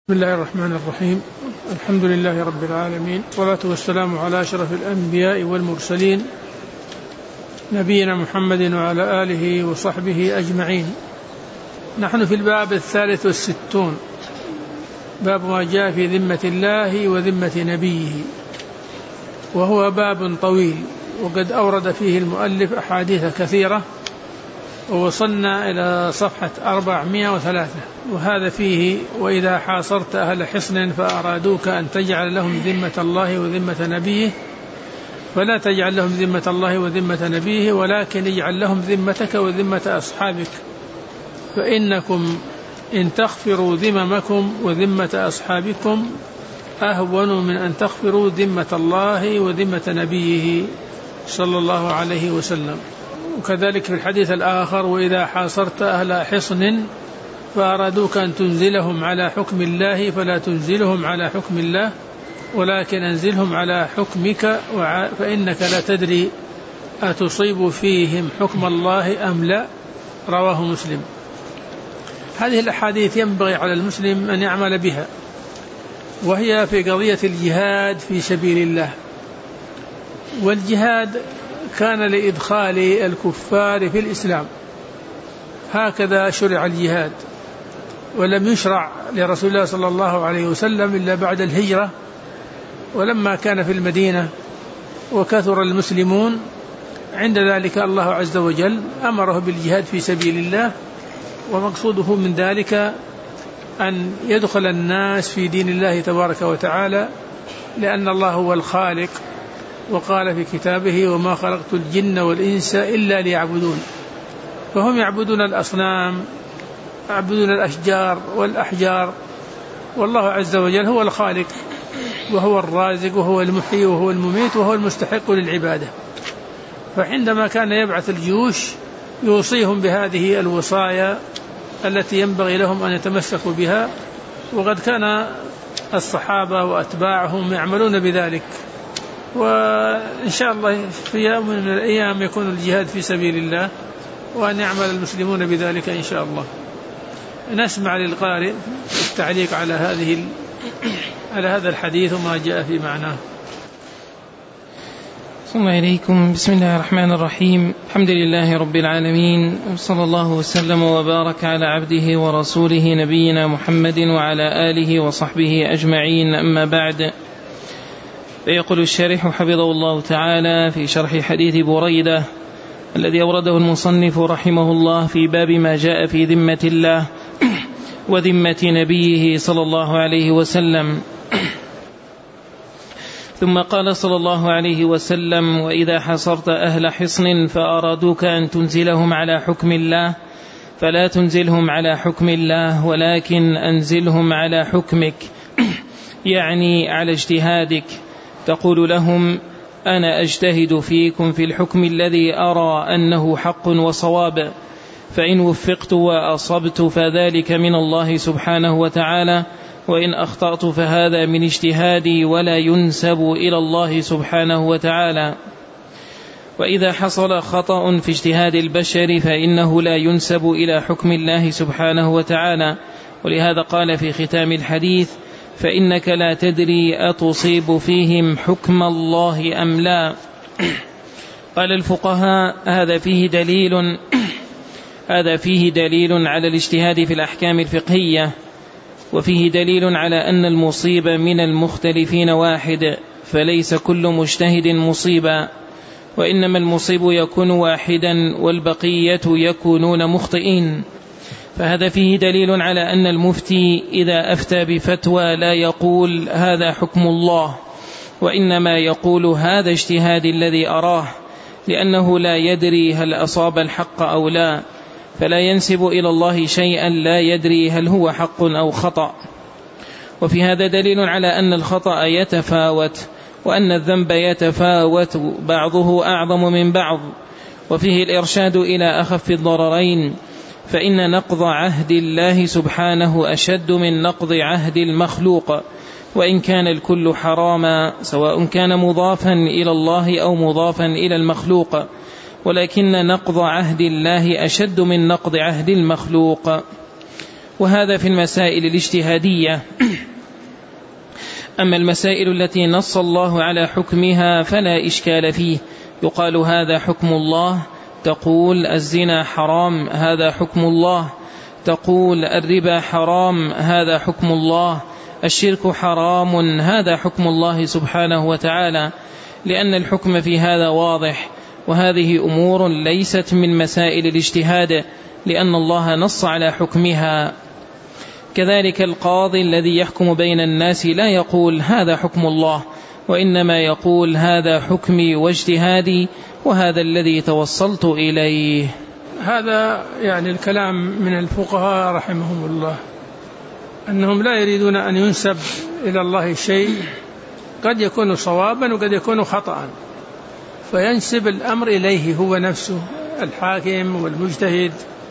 بسم الله الرحمن الرحيم. الحمد لله رب العالمين، والصلاة والسلام على أشرف الأنبياء والمرسلين نبينا محمد وعلى آله وصحبه أجمعين. نحن في الباب 63، باب ما جاء في ذمة الله وذمة نبيه، وهو باب طويل، وقد أورد فيه المؤلف أحاديث كثيرة، ووصلنا إلى صفحة 403، وهذا فيه: وإذا حاصرت أهل حصن فأرادوك أن تجعل لهم ذمة الله وذمة نبيه فلا تجعل لهم ذمة الله وذمة نبيه، ولكن اجعل لهم ذمتك وذمة أصحابك، فإنكم إن تغفروا ذممكم وذمة أصحابكم أهون من أن تغفروا ذمة الله وذمة نبيه صلى الله عليه وسلم. وكذلك في الحديث الآخر: وإذا حاصرت أهل حصن فأرادوك أن تنزلهم على حكم الله فلا تنزلهم على حكم الله، ولكن أنزلهم على حكمك، فإنك لا تدري أتصيب فيهم حكم الله أم لا. رواه مسلم. هذه الأحاديث ينبغي على المسلم أن يعمل بها، وهي في قضية الجهاد في سبيل الله. والجهاد كان لإدخال الكفار في الإسلام، هكذا شرع الجهاد، ولم يشرع لرسول الله صلى الله عليه وسلم إلا بعد الهجرة، ولما كان في المدينة وكثر المسلمون عند ذلك الله عز وجل أمره بالجهاد في سبيل الله، ومقصوده من ذلك أن يدخل الناس في دين الله تبارك وتعالى، لأن الله هو الخالق، وقال في كتابه: وما خلقت الجن والإنس إلا ليعبدون. فهم يعبدون الأصنام، يعبدون الأشجار والأحجار، والله عز وجل هو الخالق، وهو الرازق، وهو المحيي، وهو المميت، وهو المستحق للعبادة. فعندما كان يبعث الجيوش يوصيهم بهذه الوصايا التي ينبغي لهم أن يتمسكوا بها، وقد كان الصحابة وأتباعهم يعملون بذلك، وإن شاء الله في يوم من الأيام يكون الجهاد في سبيل الله، وأن يعمل المسلمون بذلك إن شاء الله. نسمع للقارئ التعليق على هذا الحديث وما جاء في معناه. صلى الله عليكم. بسم الله الرحمن الرحيم. الحمد لله رب العالمين، وصلى الله وسلم وبارك على عبده ورسوله نبينا محمد وعلى آله وصحبه أجمعين، أما بعد. فيقول الشارح حفظه الله تعالى في شرح حديث بريدة الذي أورده المصنف رحمه الله في باب ما جاء في ذمة الله وذمة نبيه صلى الله عليه وسلم. ثم قال صلى الله عليه وسلم: وإذا حصرت أهل حصن فأرادوك أن تنزلهم على حكم الله فلا تنزلهم على حكم الله، ولكن أنزلهم على حكمك، يعني على اجتهادك. تقول لهم: أنا أجتهد فيكم في الحكم الذي أرى أنه حق وصواب، فإن وفقت وأصبت فذلك من الله سبحانه وتعالى، وإن أخطأت فهذا من اجتهادي ولا ينسب إلى الله سبحانه وتعالى. وإذا حصل خطأ في اجتهاد البشر فإنه لا ينسب إلى حكم الله سبحانه وتعالى، ولهذا قال في ختام الحديث: فإنك لا تدري أتصيب فيهم حكم الله أم لا. قال الفقهاء: هذا فيه دليل على الاجتهاد في الأحكام الفقهية، وفيه دليل على أن المصيب من المختلفين واحد، فليس كل مجتهد مصيبا، وإنما المصيب يكون واحدا والبقية يكونون مخطئين. فهذا فيه دليل على أن المفتي إذا أفتى بفتوى لا يقول هذا حكم الله، وإنما يقول هذا اجتهادي الذي أراه، لأنه لا يدري هل أصاب الحق أو لا، فلا ينسب إلى الله شيئا لا يدري هل هو حق أو خطأ. وفي هذا دليل على أن الخطأ يتفاوت، وأن الذنب يتفاوت، بعضه أعظم من بعض، وفيه الإرشاد إلى أخف الضررين، فإن نقض عهد الله سبحانه أشد من نقض عهد المخلوق، وإن كان الكل حراما، سواء كان مضافا إلى الله أو مضافا إلى المخلوق، ولكن نقض عهد الله أشد من نقض عهد المخلوق. وهذا في المسائل الاجتهادية. أما المسائل التي نص الله على حكمها فلا إشكال فيه، يقال هذا حكم الله، تقول الزنا حرام هذا حكم الله، تقول الربا حرام هذا حكم الله، الشرك حرام هذا حكم الله سبحانه وتعالى، لأن الحكم في هذا واضح، وهذه أمور ليست من مسائل الاجتهاد لأن الله نص على حكمها. كذلك القاضي الذي يحكم بين الناس لا يقول هذا حكم الله، وإنما يقول هذا حكمي واجتهادي وهذا الذي توصلت إليه. هذا يعني الكلام من الفقهاء رحمهم الله، أنهم لا يريدون أن ينسب إلى الله شيء قد يكون صوابا وقد يكون خطأ، فينسب الأمر إليه هو نفسه الحاكم والمجتهد.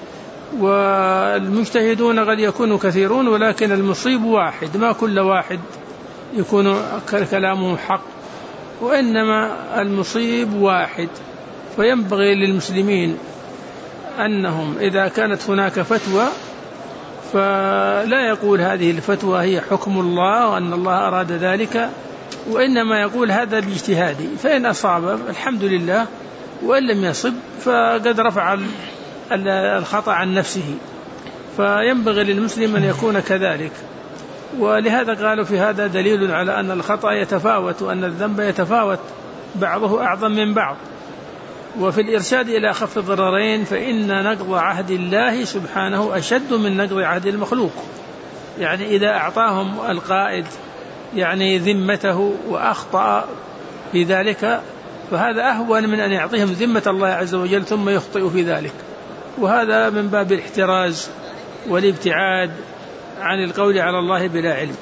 والمجتهدون قد يكونوا كثيرون ولكن المصيب واحد، ما كل واحد يكون كلامه حق، وإنما المصيب واحد. فينبغي للمسلمين أنهم إذا كانت هناك فتوى فلا يقول هذه الفتوى هي حكم الله وأن الله أراد ذلك، وإنما يقول هذا باجتهادي، فإن أصاب الحمد لله، وإن لم يصب فقد رفع الخطأ عن نفسه. فينبغي للمسلم أن يكون كذلك. ولهذا قالوا في هذا دليل على أن الخطأ يتفاوت وأن الذنب يتفاوت، بعضه أعظم من بعض. وفي الإرشاد إلى خف الضررين فإن نقض عهد الله سبحانه أشد من نقض عهد المخلوق. يعني إذا أعطاهم القائد يعني ذمته وأخطأ في ذلك فهذا أهون من أن يعطيهم ذمة الله عز وجل ثم يخطئ في ذلك، وهذا من باب الاحتراز والابتعاد عن القول على الله بلا علم.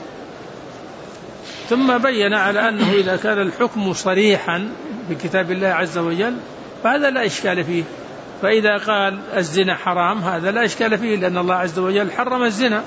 ثم بين على أنه إذا كان الحكم صريحا بكتاب الله عز وجل فهذا لا إشكال فيه. فإذا قال الزنا حرام هذا لا إشكال فيه، لأن الله عز وجل حرم الزنا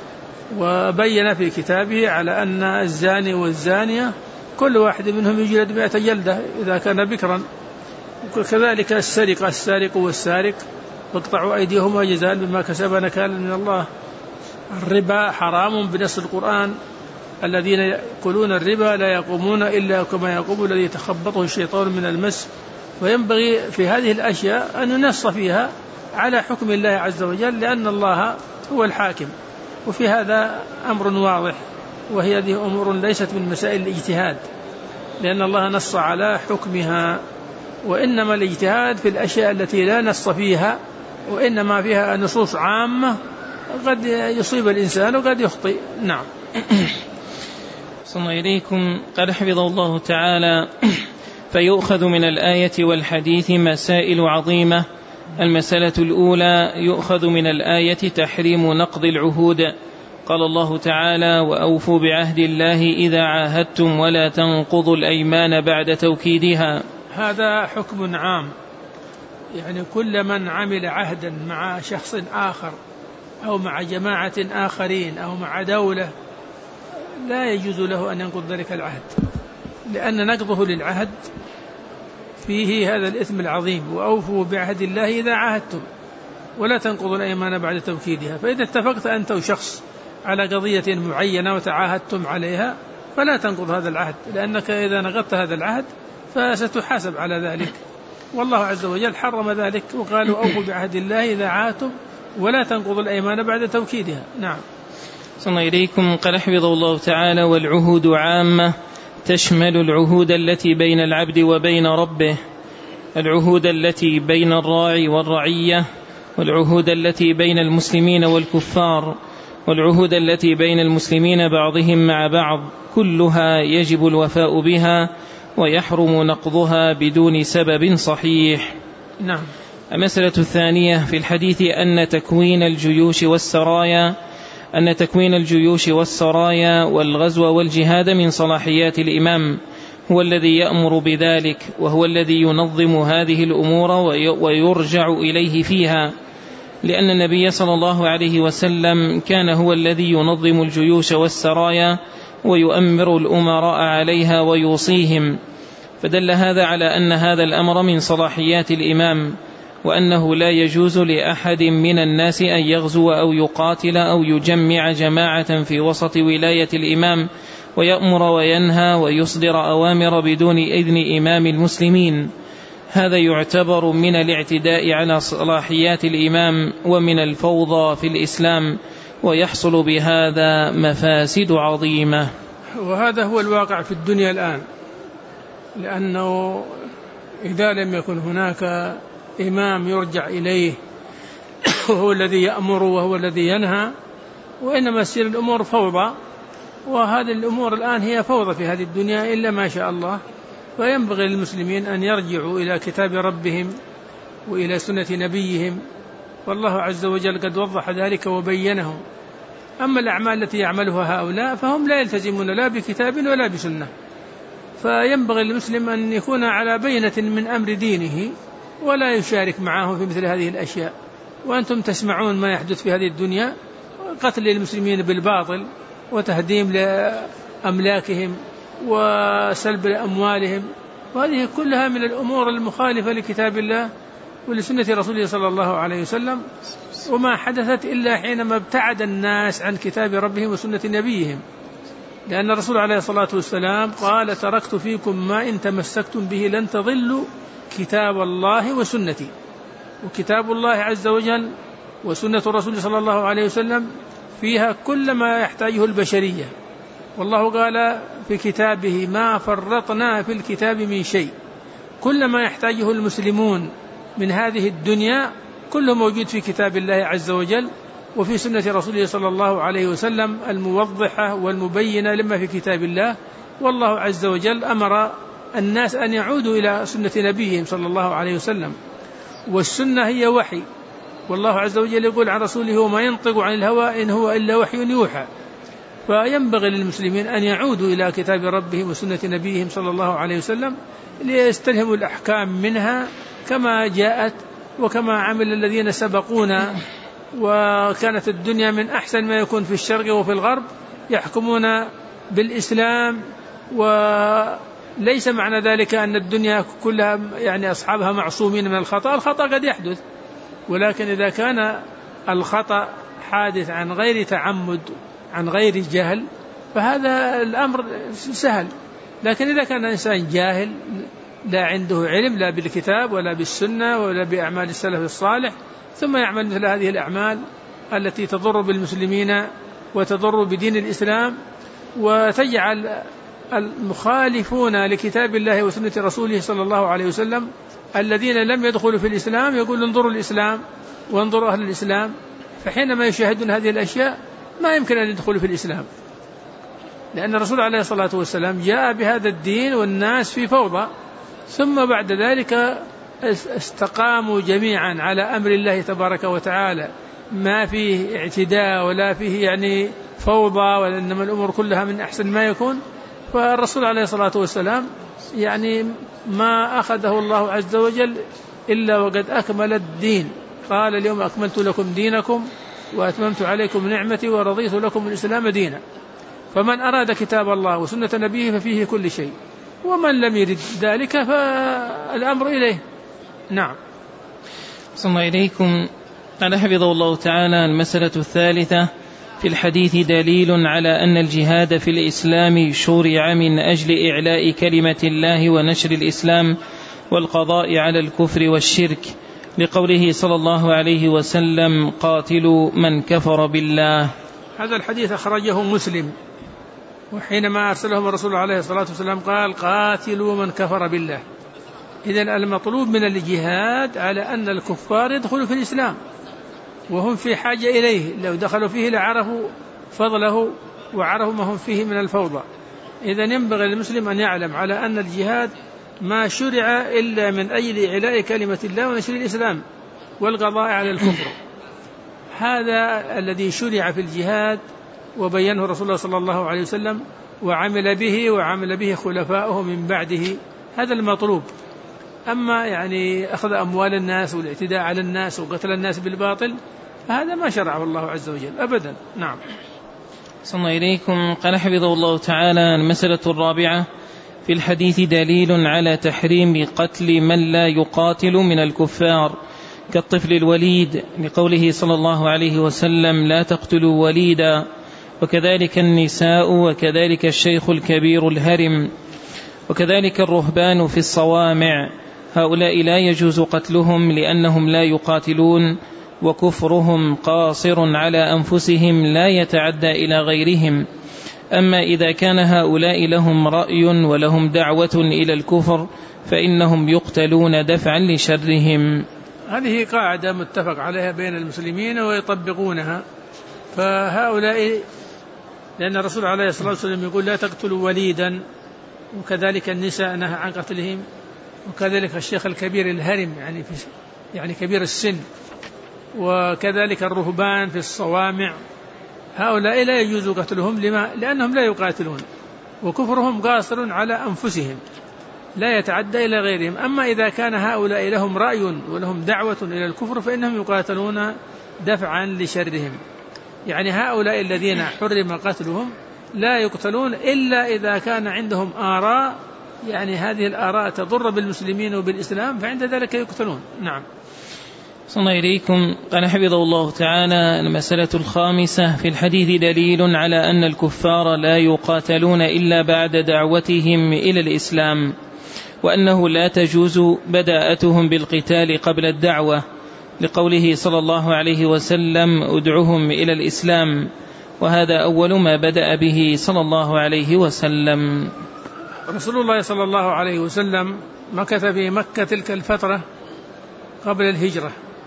وبين في كتابه على أن الزاني والزانية كل واحد منهم يجلد 100 جلدة إذا كان بكرا. وكذلك السارق والسارق فاقطعوا أيديهما جزاء بما كسبا نكالا من الله. الربا حرام بنص القرآن، الذين يأكلون الربا لا يقومون إلا كما يقوم الذي يتخبطه الشيطان من المس. وينبغي في هذه الأشياء أن ننص فيها على حكم الله عز وجل، لأن الله هو الحاكم. وفي هذا أمر واضح، وهي هذه أمور ليست من مسائل الاجتهاد، لأن الله نص على حكمها. وإنما الاجتهاد في الأشياء التي لا نص فيها، وإنما فيها نصوص عامة قد يصيب الإنسان وقد يخطئ. نعم. صلى إليكم. قال حفظه الله تعالى: فيؤخذ من الآية والحديث مسائل عظيمة. المسألة الأولى: يؤخذ من الآية تحريم نقض العهود. قال الله تعالى: وأوفوا بعهد الله إذا عاهدتم ولا تنقضوا الأيمان بعد توكيدها. هذا حكم عام، يعني كل من عمل عهدا مع شخص آخر أو مع جماعة آخرين أو مع دولة لا يجوز له أن ينقض ذلك العهد، لأن نقضه للعهد فيه هذا الإثم العظيم. وأوفوا بعهد الله إذا عاهدتم ولا تنقضوا الأيمان بعد توكيدها. فإذا اتفقت أنت وشخص على قضية معينة وتعاهدتم عليها فلا تنقض هذا العهد، لأنك إذا نقضت هذا العهد فستحاسب على ذلك. والله عز وجل حرم ذلك وقالوا أوفوا بعهد الله إذا عاهدتم ولا تنقضوا الأيمان بعد توكيدها. نعم. صلى إليكم. قال حفظه الله تعالى: والعهود عامة تشمل العهود التي بين العبد وبين ربه، العهود التي بين الراعي والرعية، والعهود التي بين المسلمين والكفار، والعهود التي بين المسلمين بعضهم مع بعض، كلها يجب الوفاء بها ويحرم نقضها بدون سبب صحيح. نعم. المسألة الثانية في الحديث أن تكوين الجيوش والسرايا والغزو والجهاد من صلاحيات الإمام، هو الذي يأمر بذلك، وهو الذي ينظم هذه الأمور ويرجع إليه فيها، لأن النبي صلى الله عليه وسلم كان هو الذي ينظم الجيوش والسرايا ويؤمر الأمراء عليها ويوصيهم. فدل هذا على أن هذا الأمر من صلاحيات الإمام، وأنه لا يجوز لأحد من الناس أن يغزو أو يقاتل أو يجمع جماعة في وسط ولاية الإمام ويأمر وينهى ويصدر أوامر بدون إذن إمام المسلمين. هذا يعتبر من الاعتداء على صلاحيات الإمام ومن الفوضى في الإسلام، ويحصل بهذا مفاسد عظيمة. وهذا هو الواقع في الدنيا الآن، لأنه إذا لم يكن هناك إمام يرجع إليه وهو الذي يأمر وهو الذي ينهى، وإنما تصير الأمور فوضى. وهذه الأمور الآن هي فوضى في هذه الدنيا إلا ما شاء الله. فينبغي للمسلمين أن يرجعوا إلى كتاب ربهم وإلى سنة نبيهم، والله عز وجل قد وضح ذلك وبينه. أما الأعمال التي يعملها هؤلاء فهم لا يلتزمون لا بكتاب ولا بسنة. فينبغي للمسلم أن يكون على بينة من أمر دينه ولا يشارك معه في مثل هذه الأشياء. وأنتم تسمعون ما يحدث في هذه الدنيا، قتل المسلمين بالباطل وتهديم لأملاكهم وسلب أموالهم، وهذه كلها من الأمور المخالفة لكتاب الله ولسنة رسوله صلى الله عليه وسلم، وما حدثت إلا حينما ابتعد الناس عن كتاب ربهم وسنة نبيهم. لأن الرسول عليه الصلاة والسلام قال: تركت فيكم ما إن تمسكتم به لن تضلوا كتاب الله وسنتي. وكتاب الله عز وجل وسنة الرسول صلى الله عليه وسلم فيها كل ما يحتاجه البشرية، والله قال في كتابه: ما فرطنا في الكتاب من شيء. كل ما يحتاجه المسلمون من هذه الدنيا كله موجود في كتاب الله عز وجل وفي سنة رسوله صلى الله عليه وسلم الموضحة والمبينة لما في كتاب الله. والله عز وجل أمر الناس أن يعودوا إلى سنة نبيهم صلى الله عليه وسلم، والسنة هي وحي، والله عز وجل يقول عن رسوله: وما ينطق عن الهوى إن هو إلا وحي يوحى. فينبغي للمسلمين أن يعودوا إلى كتاب ربهم وسنة نبيهم صلى الله عليه وسلم ليستلهموا الأحكام منها كما جاءت وكما عمل الذين سبقونا. وكانت الدنيا من أحسن ما يكون في الشرق وفي الغرب، يحكمون بالإسلام، وليس معنى ذلك أن الدنيا كلها يعني أصحابها معصومين من الخطأ. الخطأ قد يحدث، ولكن إذا كان الخطأ حادث عن غير تعمد عن غير جهل فهذا الأمر سهل. لكن إذا كان إنسان جاهل لا عنده علم لا بالكتاب ولا بالسنة ولا بأعمال السلف الصالح، ثم يعمل مثل هذه الأعمال التي تضر بالمسلمين وتضر بدين الإسلام، وتجعل المخالفون لكتاب الله وسنة رسوله صلى الله عليه وسلم الذين لم يدخلوا في الإسلام يقول: انظروا الإسلام وانظروا أهل الإسلام. فحينما يشاهدون هذه الأشياء ما يمكن أن يدخلوا في الإسلام، لأن الرسول عليه الصلاة والسلام جاء بهذا الدين والناس في فوضى، ثم بعد ذلك استقاموا جميعا على أمر الله تبارك وتعالى، ما فيه اعتداء ولا فيه يعني فوضى، وإنما الأمور كلها من أحسن ما يكون. فالرسول عليه الصلاة والسلام يعني ما أخذه الله عز وجل إلا وقد أكمل الدين. قال: اليوم أكملت لكم دينكم وأتممت عليكم نعمتي ورضيت لكم الإسلام دينا. فمن أراد كتاب الله وسنة نبيه ففيه كل شيء، ومن لم يرد ذلك فالأمر إليه. نعم. صلى الله إليكم. قال حفظه الله تعالى: المسألة الثالثة في الحديث دليل على أن الجهاد في الإسلام شرع من أجل إعلاء كلمة الله ونشر الإسلام والقضاء على الكفر والشرك، لقوله صلى الله عليه وسلم: قاتلوا من كفر بالله. هذا الحديث أخرجه مسلم، وحينما أرسلهم الرسول عليه الصلاة والسلام قال: قاتلوا من كفر بالله. إذن المطلوب من الجهاد على أن الكفار يدخلوا في الإسلام، وهم في حاجة إليه، لو دخلوا فيه لعرفوا فضله وعرفوا ما هم فيه من الفوضى. إذن ينبغي للمسلم أن يعلم على أن الجهاد ما شرع إلا من أجل إعلاء كلمة الله ونشر الإسلام والقضاء على الكفر. هذا الذي شرع في الجهاد وبينه رسول الله صلى الله عليه وسلم وعمل به خلفاؤه من بعده. هذا المطلوب. أما يعني أخذ أموال الناس والاعتداء على الناس وقتل الناس بالباطل هذا ما شرعه الله عز وجل أبدا. نعم. صلى الله إليكم. قال حفظه الله تعالى: المسألة الرابعة في الحديث دليل على تحريم قتل من لا يقاتل من الكفار كالطفل الوليد، لقوله صلى الله عليه وسلم: لا تقتلوا وليدا. وكذلك النساء، وكذلك الشيخ الكبير الهرم، وكذلك الرهبان في الصوامع، هؤلاء لا يجوز قتلهم لأنهم لا يقاتلون، وكفرهم قاصر على أنفسهم لا يتعدى إلى غيرهم. أما إذا كان هؤلاء لهم رأي ولهم دعوة إلى الكفر فإنهم يقتلون دفعا لشرهم. هذه قاعدة متفق عليها بين المسلمين ويطبقونها. فهؤلاء، لأن الرسول عليه الصلاة والسلام يقول لا تقتلوا وليدا، وكذلك النساء نهى عن قتلهم، وكذلك الشيخ الكبير الهرم يعني كبير السن، وكذلك الرهبان في الصوامع، هؤلاء لا يجوز قتلهم لأنهم لا يقاتلون، وكفرهم قاصر على أنفسهم لا يتعدى إلى غيرهم. أما إذا كان هؤلاء لهم رأي ولهم دعوة إلى الكفر فإنهم يقاتلون دفعا لشرهم. يعني هؤلاء الذين حرم قتلهم لا يقتلون إلا إذا كان عندهم آراء، يعني هذه الآراء تضر بالمسلمين وبالإسلام، فعند ذلك يقتلون. نعم. صلى الله إليكم. قال حفظه الله تعالى: المسألة الخامسة: في الحديث دليل على أن الكفار لا يقاتلون إلا بعد دعوتهم إلى الإسلام، وأنه لا تجوز بداءتهم بالقتال قبل الدعوة، لقوله صلى الله عليه وسلم: ادعهم إلى الإسلام، وهذا أول ما بدأ به صلى الله عليه وسلم. رسول الله صلى الله عليه وسلم مكث في مكة تلك الفترة قبل الهجرة،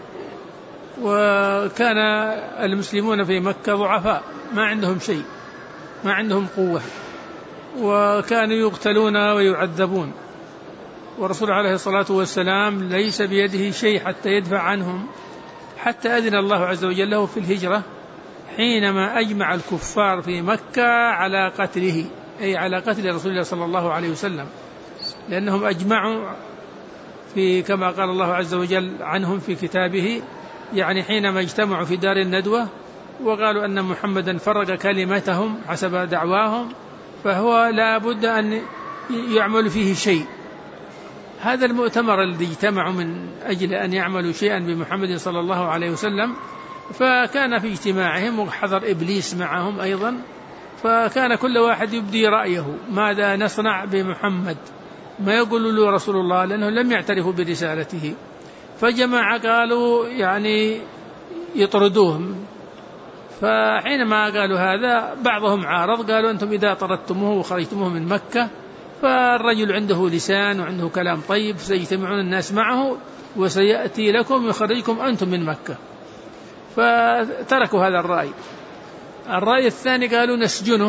وكان المسلمون في مكة ضعفاء، ما عندهم شيء، ما عندهم قوة، وكانوا يقتلون ويعذبون، والرسول عليه الصلاة والسلام ليس بيده شيء حتى يدفع عنهم، حتى أذن الله عز وجل له في الهجرة حينما أجمع الكفار في مكة على قتله، أي على قتل رسول الله صلى الله عليه وسلم، لأنهم أجمعوا في كما قال الله عز وجل عنهم في كتابه، يعني حينما اجتمعوا في دار الندوة وقالوا أن محمدا فرق كلمتهم حسب دعواهم، فهو لا بد أن يعمل فيه شيء. هذا المؤتمر الذي اجتمعوا من أجل أن يعملوا شيئا بمحمد صلى الله عليه وسلم، فكان في اجتماعهم وحضر إبليس معهم أيضا، فكان كل واحد يبدي رأيه ماذا نصنع بمحمد، ما يقول له رسول الله، لأنه لم يعترفوا برسالته. فجماعة قالوا يعني يطردوهم، فحينما قالوا هذا بعضهم عارض، قالوا أنتم إذا طردتموه وخرجتموه من مكة فالرجل عنده لسان وعنده كلام طيب، سيجتمعون الناس معه وسيأتي لكم يخرجكم أنتم من مكة. فتركوا هذا الرأي. الرأي الثاني قالوا نسجنه،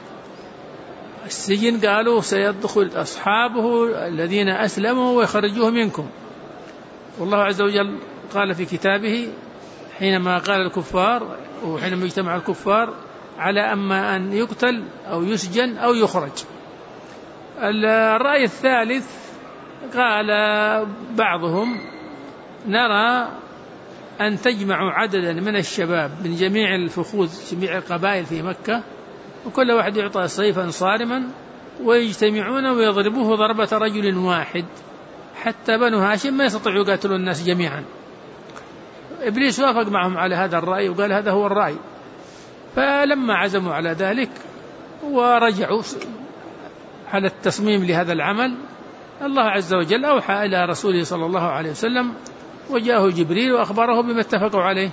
السجن قالوا سيدخل أصحابه الذين أسلموا ويخرجوه منكم. والله عز وجل قال في كتابه حينما قال الكفار وحينما يجتمع الكفار على أما أن يقتل أو يسجن أو يخرج. الرأي الثالث قال بعضهم نرى أن تجمعوا عددا من الشباب من جميع الفخوذ جميع القبائل في مكة، وكل واحد يعطى سيفا صارما ويجتمعون ويضربوه ضربة رجل واحد حتى بنو هاشم ما يستطيعوا يقاتلوا الناس جميعا. إبليس وافق معهم على هذا الرأي وقال هذا هو الرأي. فلما عزموا على ذلك ورجعوا على التصميم لهذا العمل، الله عز وجل أوحى إلى رسوله صلى الله عليه وسلم وجاءه جبريل وأخبره بما اتفقوا عليه،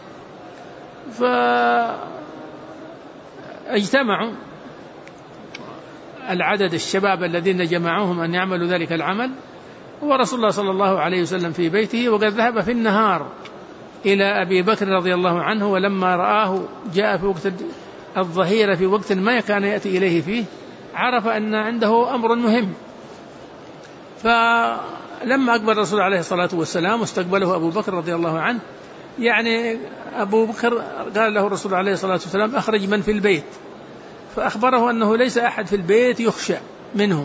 فاجتمعوا العدد الشباب الذين جمعوهم أن يعملوا ذلك العمل، ورسول الله صلى الله عليه وسلم في بيته، وقد ذهب في النهار إلى أبي بكر رضي الله عنه، ولما رآه جاء في وقت الظهيرة في وقت ما كان يأتي إليه فيه، عرف أن عنده أمر مهم. فلما أقبل الرسول عليه الصلاة والسلام واستقبله أبو بكر رضي الله عنه، يعني أبو بكر قال له الرسول عليه الصلاة والسلام أخرج من في البيت، فأخبره أنه ليس أحد في البيت يخشى منه،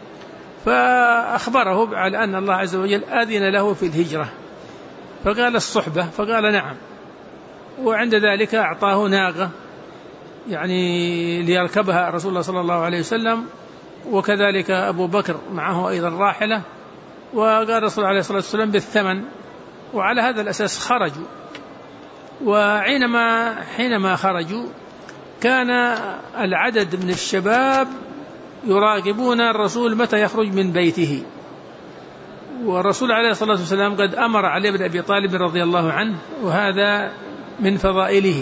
فأخبره على أن الله عز وجل أذن له في الهجرة، فقال الصحبة، فقال نعم. وعند ذلك أعطاه ناقة يعني ليركبها رسول الله صلى الله عليه وسلم، وكذلك أبو بكر معه أيضا راحلة، وقال الرسول عليه الصلاة والسلام بالثمن، وعلى هذا الأساس خرجوا. وحينما خرجوا كان العدد من الشباب يراقبون الرسول متى يخرج من بيته، والرسول عليه الصلاة والسلام قد أمر علي بن أبي طالب رضي الله عنه، وهذا من فضائله،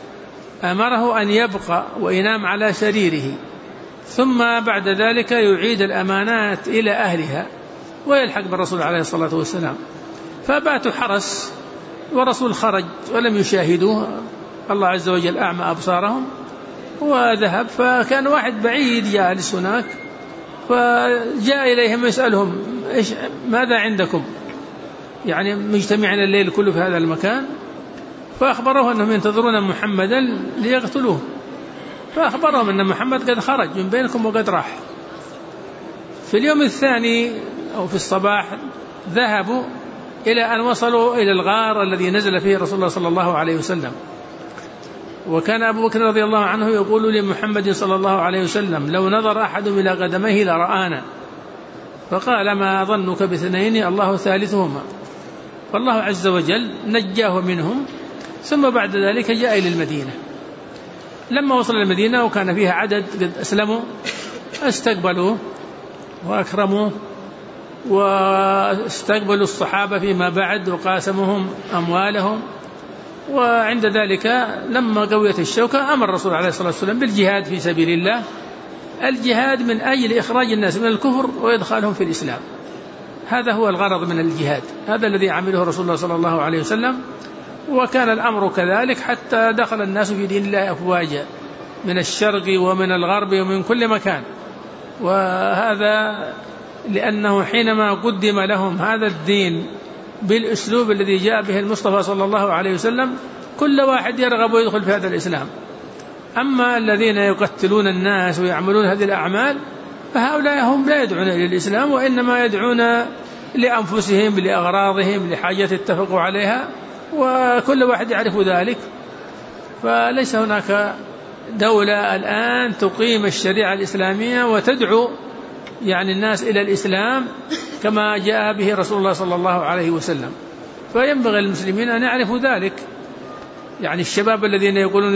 أمره أن يبقى وينام على سريره، ثم بعد ذلك يعيد الأمانات إلى أهلها ويلحق بالرسول عليه الصلاة والسلام. فباتوا حرس، والرسول خرج ولم يشاهدوه، الله عز وجل أعمى أبصارهم وذهب. فكان واحد بعيد جالس هناك، فجاء إليهم يسألهم ماذا عندكم، يعني مجتمعين الليل كله في هذا المكان. فأخبروه أنهم ينتظرون محمدا ليقتلوه، فأخبرهم أن محمد قد خرج من بينكم وقد راح. في اليوم الثاني أو في الصباح ذهبوا إلى أن وصلوا إلى الغار الذي نزل فيه رسول الله صلى الله عليه وسلم. وكان أبو بكر رضي الله عنه يقول لمحمد صلى الله عليه وسلم: لو نظر أحد إلى قدميه لرآنا. فقال: ما ظنك باثنين الله ثالثهما. فالله عز وجل نجاه منهم، ثم بعد ذلك جاء إلى المدينة. لما وصل المدينة وكان فيها عدد قد أسلموا، استقبلوه وأكرموه، واستقبلوا الصحابة فيما بعد وقاسمهم أموالهم. وعند ذلك لما قويت الشوكة أمر الرسول عليه الصلاة والسلام بالجهاد في سبيل الله، الجهاد من أجل إخراج الناس من الكفر وإدخالهم في الإسلام. هذا هو الغرض من الجهاد، هذا الذي عمله رسول الله صلى الله عليه وسلم. وكان الأمر كذلك حتى دخل الناس في دين الله أفواجا من الشرق ومن الغرب ومن كل مكان. وهذا لأنه حينما قدم لهم هذا الدين بالأسلوب الذي جاء به المصطفى صلى الله عليه وسلم، كل واحد يرغب ويدخل في هذا الإسلام. أما الذين يقتلون الناس ويعملون هذه الأعمال فهؤلاء هم لا يدعون إلى الإسلام، وإنما يدعون لأنفسهم، لأغراضهم، لحاجات اتفقوا عليها، وكل واحد يعرف ذلك. فليس هناك دولة الآن تقيم الشريعة الإسلامية وتدعو يعني الناس إلى الإسلام كما جاء به رسول الله صلى الله عليه وسلم. فينبغي للمسلمين أن يعرفوا ذلك. يعني الشباب الذين يقولون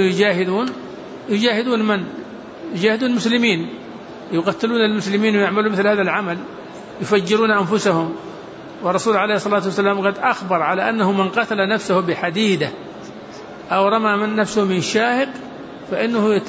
يجاهدون من؟ يجاهدون المسلمين، يقتلون المسلمين ويعملون مثل هذا العمل، يفجرون أنفسهم. ورسول عليه الصلاة والسلام قد أخبر على أنه من قتل نفسه بحديدة أو رمى من نفسه من شاهق فإنه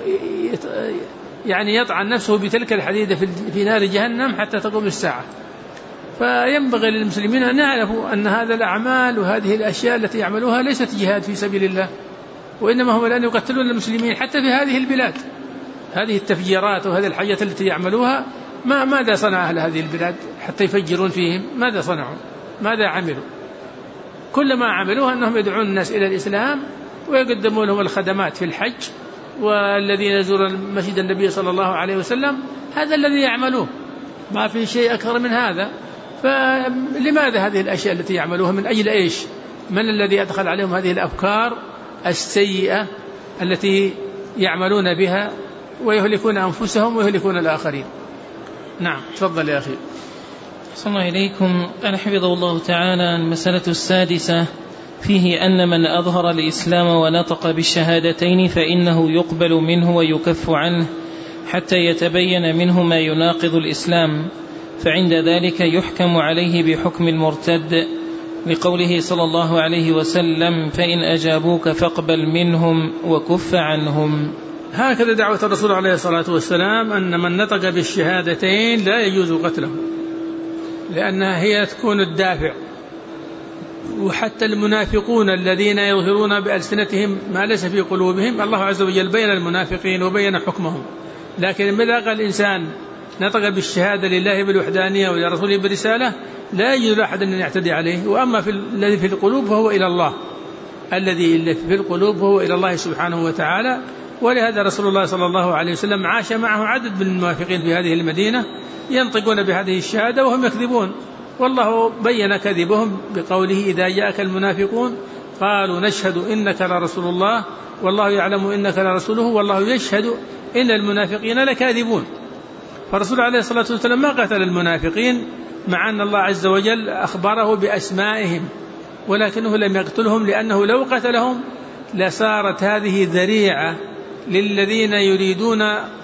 يعني يطعن نفسه بتلك الحديدة في نار جهنم حتى تقوم الساعة. فينبغي للمسلمين أن يعرفوا أن هذا الأعمال وهذه الأشياء التي يعملوها ليست جهاد في سبيل الله، وإنما هم الآن يقتلون المسلمين حتى في هذه البلاد. هذه التفجيرات وهذه الحاجات التي يعملوها ماذا صنع أهل هذه البلاد حتى يفجرون فيهم؟ ماذا صنعوا؟ ماذا عملوا؟ كل ما عملوه أنهم يدعون الناس إلى الإسلام ويقدمون لهم الخدمات في الحج، والذين يزورون مسجد النبي صلى الله عليه وسلم هذا الذي يعملوه، ما في شيء أكثر من هذا. فلماذا هذه الأشياء التي يعملوها؟ من أجل إيش؟ من الذي أدخل عليهم هذه الأفكار السيئة التي يعملون بها ويهلكون أنفسهم ويهلكون الآخرين؟ نعم، تفضل يا أخي. صلى الله إليكم. أنا حفظه الله تعالى. المسألة السادسة فيه أن من أظهر الإسلام ونطق بالشهادتين فإنه يقبل منه ويكف عنه حتى يتبين منه ما يناقض الإسلام، فعند ذلك يحكم عليه بحكم المرتد، لقوله صلى الله عليه وسلم: فإن أجابوك فاقبل منهم وكف عنهم. هكذا دعوة الرسول عليه الصلاة والسلام، أن من نطق بالشهادتين لا يجوز قتله، لأنها هي تكون الدافع. وحتى المنافقون الذين يظهرون بألسنتهم ما ليس في قلوبهم، الله عز وجل بين المنافقين وبين حكمهم. لكن إذا قال الإنسان نطق بالشهادة لله بالوحدانية ولرسوله بالرسالة لا يجوز أحد أن يعتدي عليه. وأما الذي في القلوب فهو إلى الله، الذي في القلوب هو إلى الله سبحانه وتعالى. ولهذا رسول الله صلى الله عليه وسلم عاش معه عدد من المنافقين في هذه المدينة ينطقون بهذه الشهادة وهم يكذبون، والله بين كذبهم بقوله: إذا جاءك المنافقون قالوا نشهد إنك لرسول الله والله يعلم إنك لرسوله والله يشهد إن المنافقين لكاذبون. فالرسول عليه الصلاة والسلام ما قتل المنافقين، مع أن الله عز وجل أخبره بأسمائهم، ولكنه لم يقتلهم، لأنه لو قتلهم لصارت هذه ذريعة للذين يريدون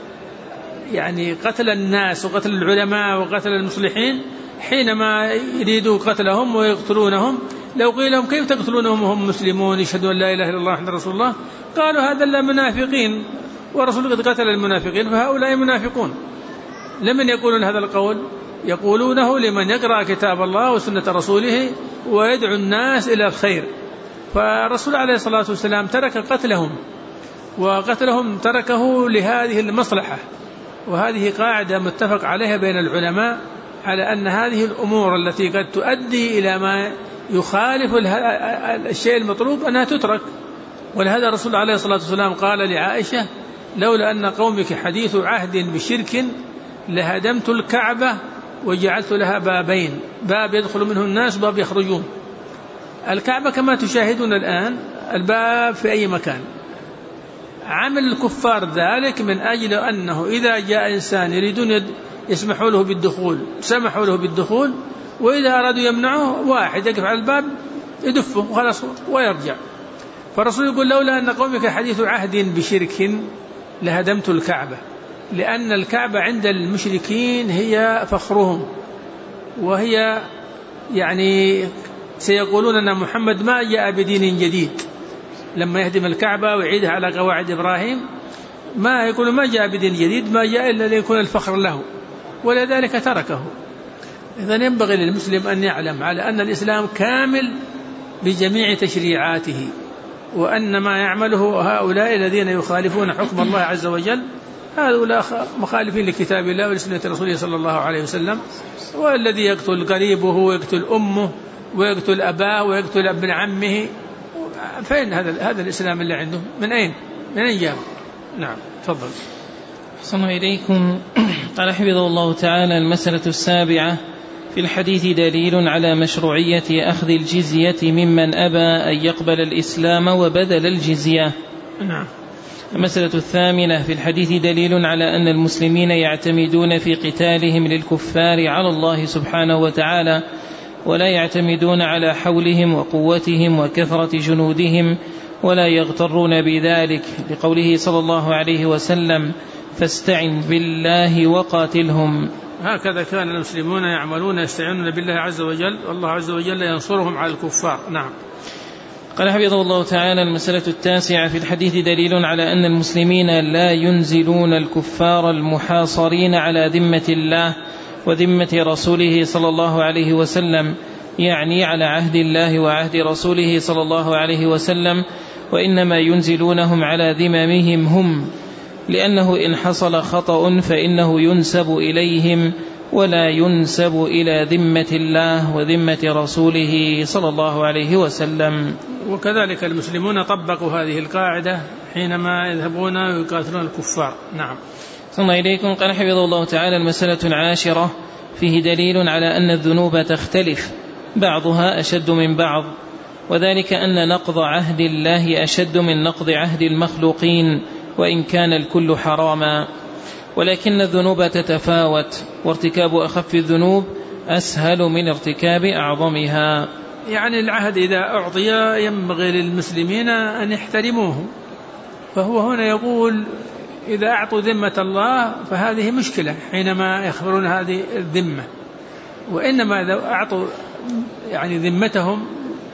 يعني قتل الناس وقتل العلماء وقتل المصلحين حينما يريدوا قتلهم ويقتلونهم. لو قيل لهم كيف تقتلونهم وهم مسلمون يشهدون أن لا إله إلا الله محمد رسول الله، قالوا هذا إلا منافقين ورسول قد قتل المنافقين فهؤلاء منافقون. لمن يقولون هذا القول؟ يقولونه لمن يقرأ كتاب الله وسنة رسوله ويدعو الناس إلى الخير. فالرسول عليه الصلاة والسلام ترك قتلهم، وقتلهم تركه لهذه المصلحة، وهذه قاعدة متفق عليها بين العلماء على أن هذه الأمور التي قد تؤدي إلى ما يخالف الشيء المطلوب أنها تترك. ولهذا الرسول عليه الصلاة والسلام قال لعائشة: لولا أن قومك حديث عهد بشرك لهدمت الكعبة وجعلت لها بابين، باب يدخل منه الناس وباب يخرجون. الكعبة كما تشاهدون الآن الباب في أي مكان. عمل الكفار ذلك من أجل أنه إذا جاء إنسان يريدون يسمحوا له بالدخول سمحوا له بالدخول، وإذا أرادوا يمنعوه واحد يقف على الباب يدفه وخلاص ويرجع. فالرسول يقول: لولا أن قومك حديث عهد بشرك لهدمت الكعبة، لأن الكعبة عند المشركين هي فخرهم، وهي يعني سيقولون أن محمد ما جاء بدين جديد لما يهدم الكعبة ويعيدها على قواعد إبراهيم، ما يقولون ما جاء بدين جديد، ما جاء إلا ليكون الفخر له، ولذلك تركه. إذن ينبغي للمسلم أن يعلم على أن الإسلام كامل بجميع تشريعاته، وأن ما يعمله هؤلاء الذين يخالفون حكم الله عز وجل هؤلاء مخالفين لكتاب الله ولسنة رسوله صلى الله عليه وسلم. والذي يقتل قريبه ويقتل أمه ويقتل أباه ويقتل ابن عمه، فين هذا الإسلام اللي عنده؟ من أين جاء؟ نعم تفضل. أحسن إليكم. قال حفظه الله تعالى: المسألة السابعة: في الحديث دليل على مشروعية أخذ الجزية ممن أبى أن يقبل الإسلام وبذل الجزية. نعم. المسألة الثامنة: في الحديث دليل على أن المسلمين يعتمدون في قتالهم للكفار على الله سبحانه وتعالى، ولا يعتمدون على حولهم وقوتهم وكثرة جنودهم، ولا يغترون بذلك، لقوله صلى الله عليه وسلم: فاستعن بالله وقاتلهم. هكذا كان المسلمون يعملون، يستعينون بالله عز وجل، والله عز وجل ينصرهم على الكفار. نعم. قال حفظه الله تعالى: المسألة التاسعة: في الحديث دليل على أن المسلمين لا ينزلون الكفار المحاصرين على ذمة الله وذمة رسوله صلى الله عليه وسلم، يعني على عهد الله وعهد رسوله صلى الله عليه وسلم، وإنما ينزلونهم على ذممهم هم، لأنه إن حصل خطأ فإنه ينسب إليهم ولا ينسب إلى ذمة الله وذمة رسوله صلى الله عليه وسلم. وكذلك المسلمون طبقوا هذه القاعدة حينما يذهبون ويقاتلون الكفار. نعم. ثم إليكم. قال حفظه الله تعالى: المسألة العاشرة: فيه دليل على أن الذنوب تختلف، بعضها أشد من بعض، وذلك أن نقض عهد الله أشد من نقض عهد المخلوقين، وإن كان الكل حراما، ولكن الذنوب تتفاوت، وارتكاب أخف الذنوب أسهل من ارتكاب أعظمها. يعني العهد إذا أعطي ينبغي للمسلمين أن يحترموه، فهو هنا يقول إذا أعطوا ذمة الله فهذه مشكلة حينما يخبرون هذه الذمة، وإنما إذا أعطوا يعني ذمتهم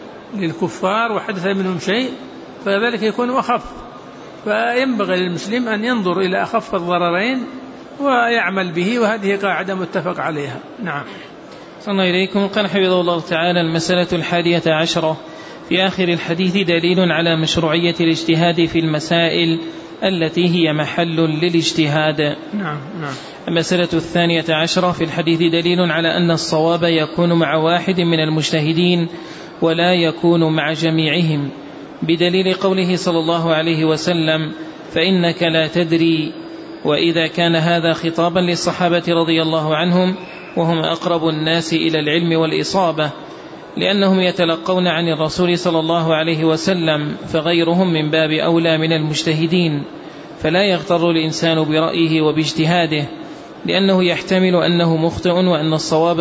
للكفار وحدث منهم شيء فذلك يكون أخف. فينبغي للمسلم أن ينظر إلى أخف الضررين ويعمل به، وهذه قاعدة متفق عليها. نعم. صلى الله إليكم. قال حفظه الله تعالى: المسألة 11: في آخر الحديث دليل على مشروعية الاجتهاد في المسائل التي هي محل للاجتهاد. نعم. المسألة 12: في الحديث دليل على أن الصواب يكون مع واحد من المجتهدين ولا يكون مع جميعهم، بدليل قوله صلى الله عليه وسلم: فإنك لا تدري. وإذا كان هذا خطابا للصحابة رضي الله عنهم، وهم أقرب الناس إلى العلم والإصابة، لأنهم يتلقون عن الرسول صلى الله عليه وسلم، فغيرهم من باب أولى من المجتهدين، فلا يغتر الإنسان برأيه وباجتهاده، لأنه يحتمل أنه مخطئ وأن الصواب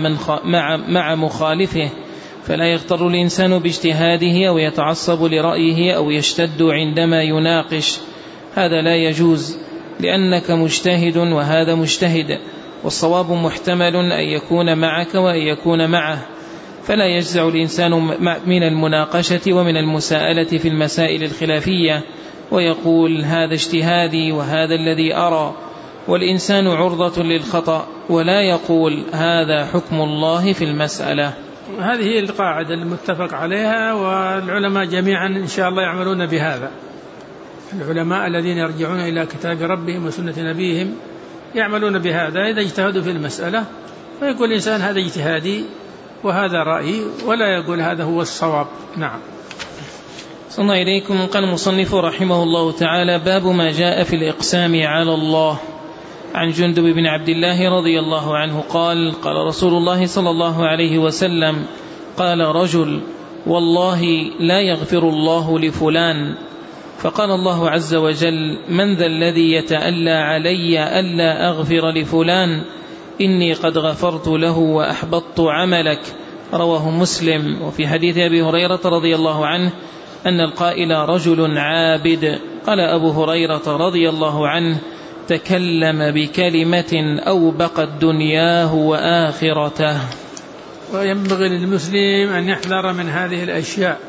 مع مخالفه، فلا يغتر الإنسان باجتهاده أو يتعصب لرأيه أو يشتد عندما يناقش، هذا لا يجوز، لأنك مجتهد وهذا مجتهد، والصواب محتمل أن يكون معك وأن يكون معه، فلا يجزع الإنسان من المناقشة ومن المساءلة في المسائل الخلافية ويقول هذا اجتهادي وهذا الذي أرى، والإنسان عرضة للخطأ، ولا يقول هذا حكم الله في المسألة. هذه هي القاعدة المتفق عليها، والعلماء جميعا إن شاء الله يعملون بهذا. العلماء الذين يرجعون إلى كتاب ربهم وسنة نبيهم يعملون بهذا. إذا اجتهدوا في المسألة فيقول الإنسان هذا اجتهادي وهذا رأيي، ولا يقول هذا هو الصواب. نعم. صلى الله إليكم. قال المصنف رحمه الله تعالى: باب ما جاء في الإقسام على الله. عن جندب بن عبد الله رضي الله عنه قال: قال رسول الله صلى الله عليه وسلم: قال رجل: والله لا يغفر الله لفلان. فقال الله عز وجل: من ذا الذي يتألى علي ألا أغفر لفلان؟ إني قد غفرت له وأحبطت عملك. رواه مسلم. وفي حديث أبي هريرة رضي الله عنه أن القائل رجل عابد. قال أبو هريرة رضي الله عنه: تكلم بكلمة أوبقت دنياه وآخرته. وينبغي للمسلم أن يحذر من هذه الأشياء،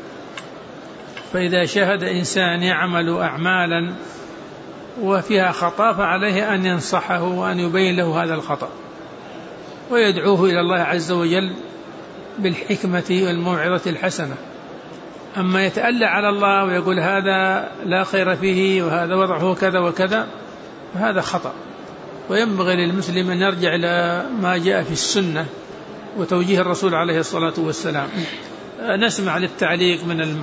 فإذا شاهد إنسان يعمل أعمالا وفيها خطأ فعليه أن ينصحه وأن يبين له هذا الخطأ ويدعوه إلى الله عز وجل بالحكمة والموعظة الحسنة. أما يتألى على الله ويقول هذا لا خير فيه وهذا وضعه كذا وكذا فهذا خطأ. وينبغي للمسلم أن يرجع إلى ما جاء في السنة وتوجيه الرسول عليه الصلاة والسلام. نسمع للتعليق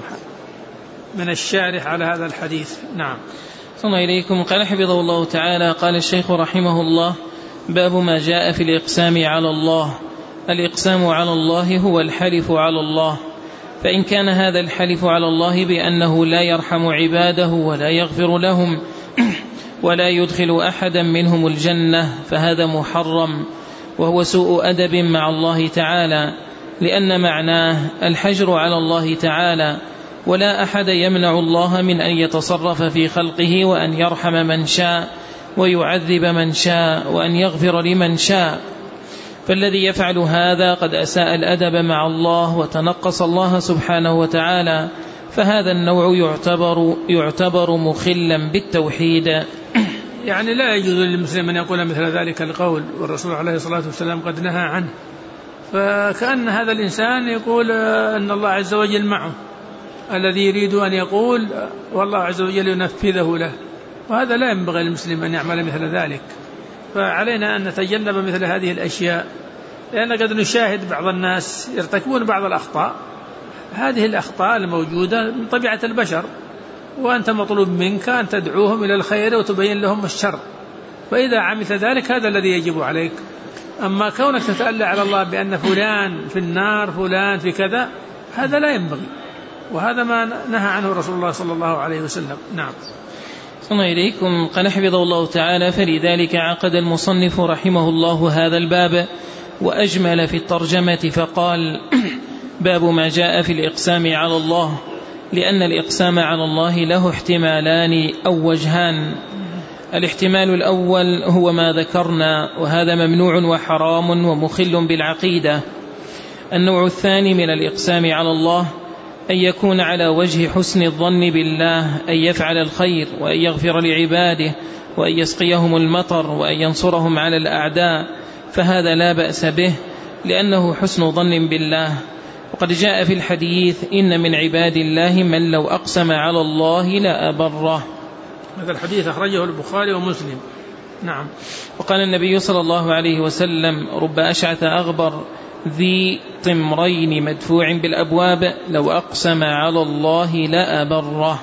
من الشارح على هذا الحديث. نعم. صلى الله إليكم. قال حفظه الله تعالى: قال الشيخ رحمه الله: باب ما جاء في الإقسام على الله. الإقسام على الله هو الحلف على الله، فإن كان هذا الحلف على الله بأنه لا يرحم عباده ولا يغفر لهم ولا يدخل أحدا منهم الجنة فهذا محرم، وهو سوء أدب مع الله تعالى، لأن معناه الحجر على الله تعالى، ولا أحد يمنع الله من أن يتصرف في خلقه وأن يرحم من شاء ويعذب من شاء وأن يغفر لمن شاء. فالذي يفعل هذا قد أساء الأدب مع الله وتنقص الله سبحانه وتعالى، فهذا النوع يعتبر مخلا بالتوحيد. يعني لا يجوز للمسلم أن يقول مثل ذلك القول، والرسول عليه الصلاة والسلام قد نهى عنه. فكأن هذا الإنسان يقول أن الله عز وجل معه، الذي يريد أن يقول والله عز وجل ينفذه له، وهذا لا ينبغي للمسلم أن يعمل مثل ذلك. فعلينا أن نتجنب مثل هذه الأشياء، لأن قد نشاهد بعض الناس يرتكبون بعض الأخطاء. هذه الأخطاء الموجودة من طبيعة البشر، وأنت مطلوب منك أن تدعوهم إلى الخير وتبين لهم الشر، فإذا عملت ذلك هذا الذي يجب عليك. أما كونك تتألى على الله بأن فلان في النار فلان في كذا، هذا لا ينبغي، وهذا ما نهى عنه رسول الله صلى الله عليه وسلم. نعم. صلى الله إليكم. قال حفظه الله تعالى: فلذلك عقد المصنف رحمه الله هذا الباب وأجمل في الترجمة فقال: باب ما جاء في الإقسام على الله، لأن الإقسام على الله له احتمالان أو وجهان. الاحتمال الأول هو ما ذكرنا، وهذا ممنوع وحرام ومخل بالعقيدة. النوع الثاني من الإقسام على الله أن يكون على وجه حسن الظن بالله، أن يفعل الخير وأن يغفر لعباده وأن يسقيهم المطر وأن ينصرهم على الأعداء، فهذا لا بأس به لأنه حسن ظن بالله. وقد جاء في الحديث: إن من عباد الله من لو أقسم على الله لأبره. هذا الحديث أخرجه البخاري ومسلم. نعم. وقال النبي صلى الله عليه وسلم: رب أشعث أغبر ذي طمرين مدفوع بالأبواب لو أقسم على الله لأبره.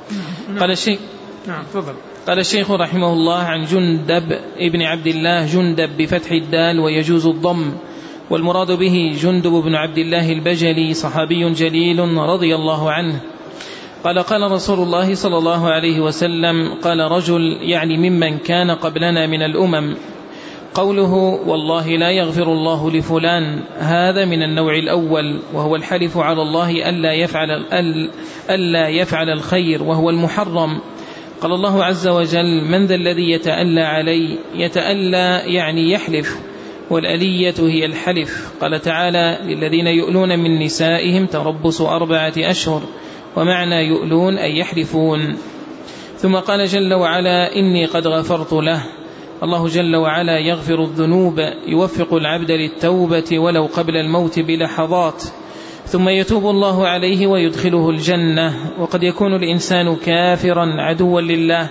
قال الشيخ رحمه الله: عن جندب ابن عبد الله، جندب بفتح الدال ويجوز الضم، والمراد به جندب بن عبد الله البجلي، صحابي جليل رضي الله عنه. قال: قال رسول الله صلى الله عليه وسلم: قال رجل، يعني ممن كان قبلنا من الأمم، قوله والله لا يغفر الله لفلان، هذا من النوع الأول، وهو الحلف على الله ألا يفعل الخير، وهو المحرم. قال الله عز وجل: من ذا الذي يتألى علي؟ يتألى يعني يحلف، والألية هي الحلف. قال تعالى: للذين يؤلون من نسائهم تربص 4 أشهر، ومعنى يؤلون أي يحلفون. ثم قال جل وعلا: إني قد غفرت له. الله جل وعلا يغفر الذنوب، يوفق العبد للتوبة ولو قبل الموت بلحظات، ثم يتوب الله عليه ويدخله الجنة. وقد يكون الإنسان كافرا عدوا لله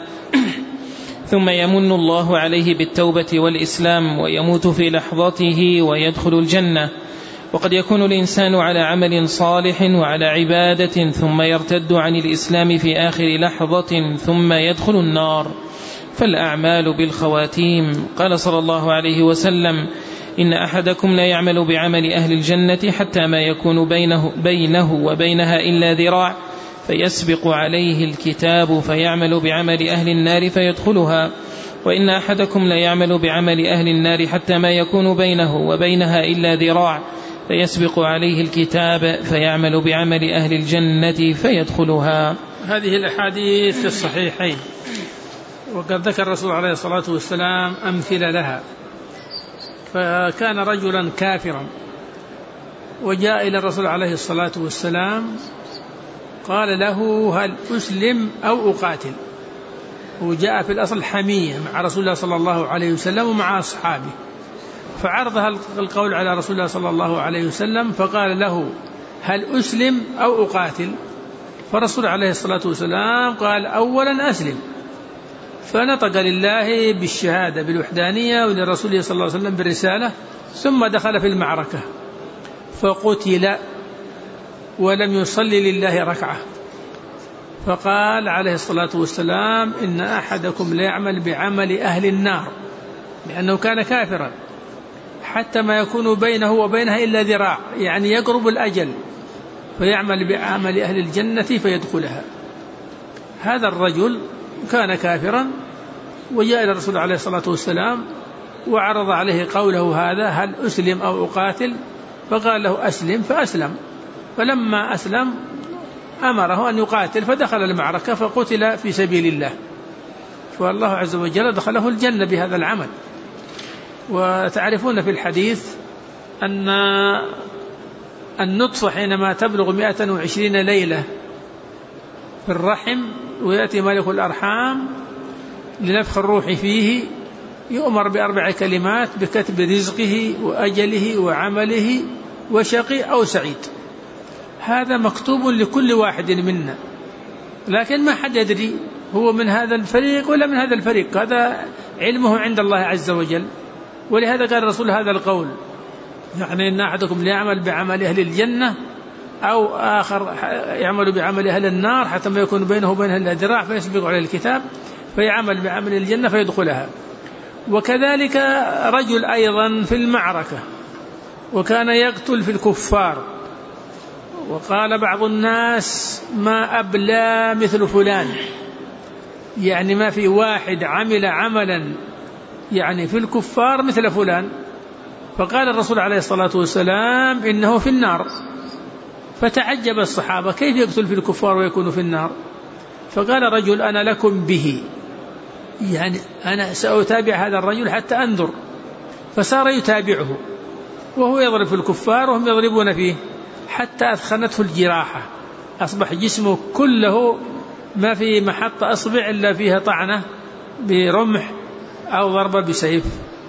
ثم يمن الله عليه بالتوبة والإسلام ويموت في لحظته ويدخل الجنة. وقد يكون الإنسان على عمل صالح وعلى عبادة ثم يرتد عن الإسلام في آخر لحظة ثم يدخل النار. فالأعمال بالخواتيم. قال صلى الله عليه وسلم: إن أحدكم لا يعمل بعمل أهل الجنة حتى ما يكون بينه وبينها إلا ذراع، فيسبق عليه الكتاب فيعمل بعمل أهل النار فيدخلها. وإن أحدكم لا يعمل بعمل أهل النار حتى ما يكون بينه وبينها إلا ذراع، فيسبق عليه الكتاب فيعمل بعمل أهل الجنة فيدخلها. هذه الأحاديث في الصحيحين، وقد ذكر الرسول عليه الصلاة والسلام أمثلة لها. فكان رجلا كافرا وجاء إلى الرسول عليه الصلاة والسلام قال له: هل أسلم أو أقاتل؟ وجاء في الأصل حمية مع رسول الله صلى الله عليه وسلم ومع أصحابه، فعرضها القول على رسول الله صلى الله عليه وسلم فقال له: هل أسلم أو أقاتل؟ فرسول عليه الصلاة والسلام قال: أولا أسلم. فنطق لله بالشهادة بالوحدانية ولرسوله صلى الله عليه وسلم بالرسالة، ثم دخل في المعركة فقتل ولم يصلي لله ركعة. فقال عليه الصلاة والسلام: إن أحدكم لا يعمل بعمل أهل النار، لأنه كان كافرا، حتى ما يكون بينه وبينها إلا ذراع، يعني يقرب الأجل، فيعمل بعمل أهل الجنة فيدخلها. هذا الرجل كان كافرا وجاء إلى الرسول عليه الصلاة والسلام وعرض عليه قوله هذا: هل أسلم أو أقاتل؟ فقال له: أسلم. فأسلم. فلما أسلم أمره أن يقاتل، فدخل المعركة فقتل في سبيل الله، فالله عز وجل دخله الجنة بهذا العمل. وتعرفون في الحديث أن النطفة حينما تبلغ 120 ليلة في الرحم ويأتي ملك الأرحام لنفخ الروح فيه، يؤمر ب4 كلمات: بكتب رزقه وأجله وعمله وشقي أو سعيد. هذا مكتوب لكل واحد منا، لكن ما حد يدري هو من هذا الفريق ولا من هذا الفريق، هذا علمه عند الله عز وجل. ولهذا قال الرسول هذا القول، يعني إن أحدكم ليعمل بعمل أهل الجنة أو آخر يعمل بعمل أهل النار حتى ما يكون بينه وبينها إلا ذراع، فيسبق عليه الكتاب فيعمل بعمل الجنة فيدخلها. وكذلك رجل أيضا في المعركة وكان يقتل في الكفار، وقال بعض الناس: ما أبلى مثل فلان، يعني ما في واحد عمل عملا يعني في الكفار مثل فلان. فقال الرسول عليه الصلاة والسلام: إنه في النار. فتعجب الصحابة: كيف يقتل في الكفار ويكون في النار؟ فقال رجل: أنا لكم به، يعني أنا سأتابع هذا الرجل حتى أنظر. فصار يتابعه وهو يضرب في الكفار وهم يضربون فيه، حتى أثخنته الجراحة، أصبح جسمه كله ما في محط أصبع إلا فيها طعنة برمح أو ضربة بسيف.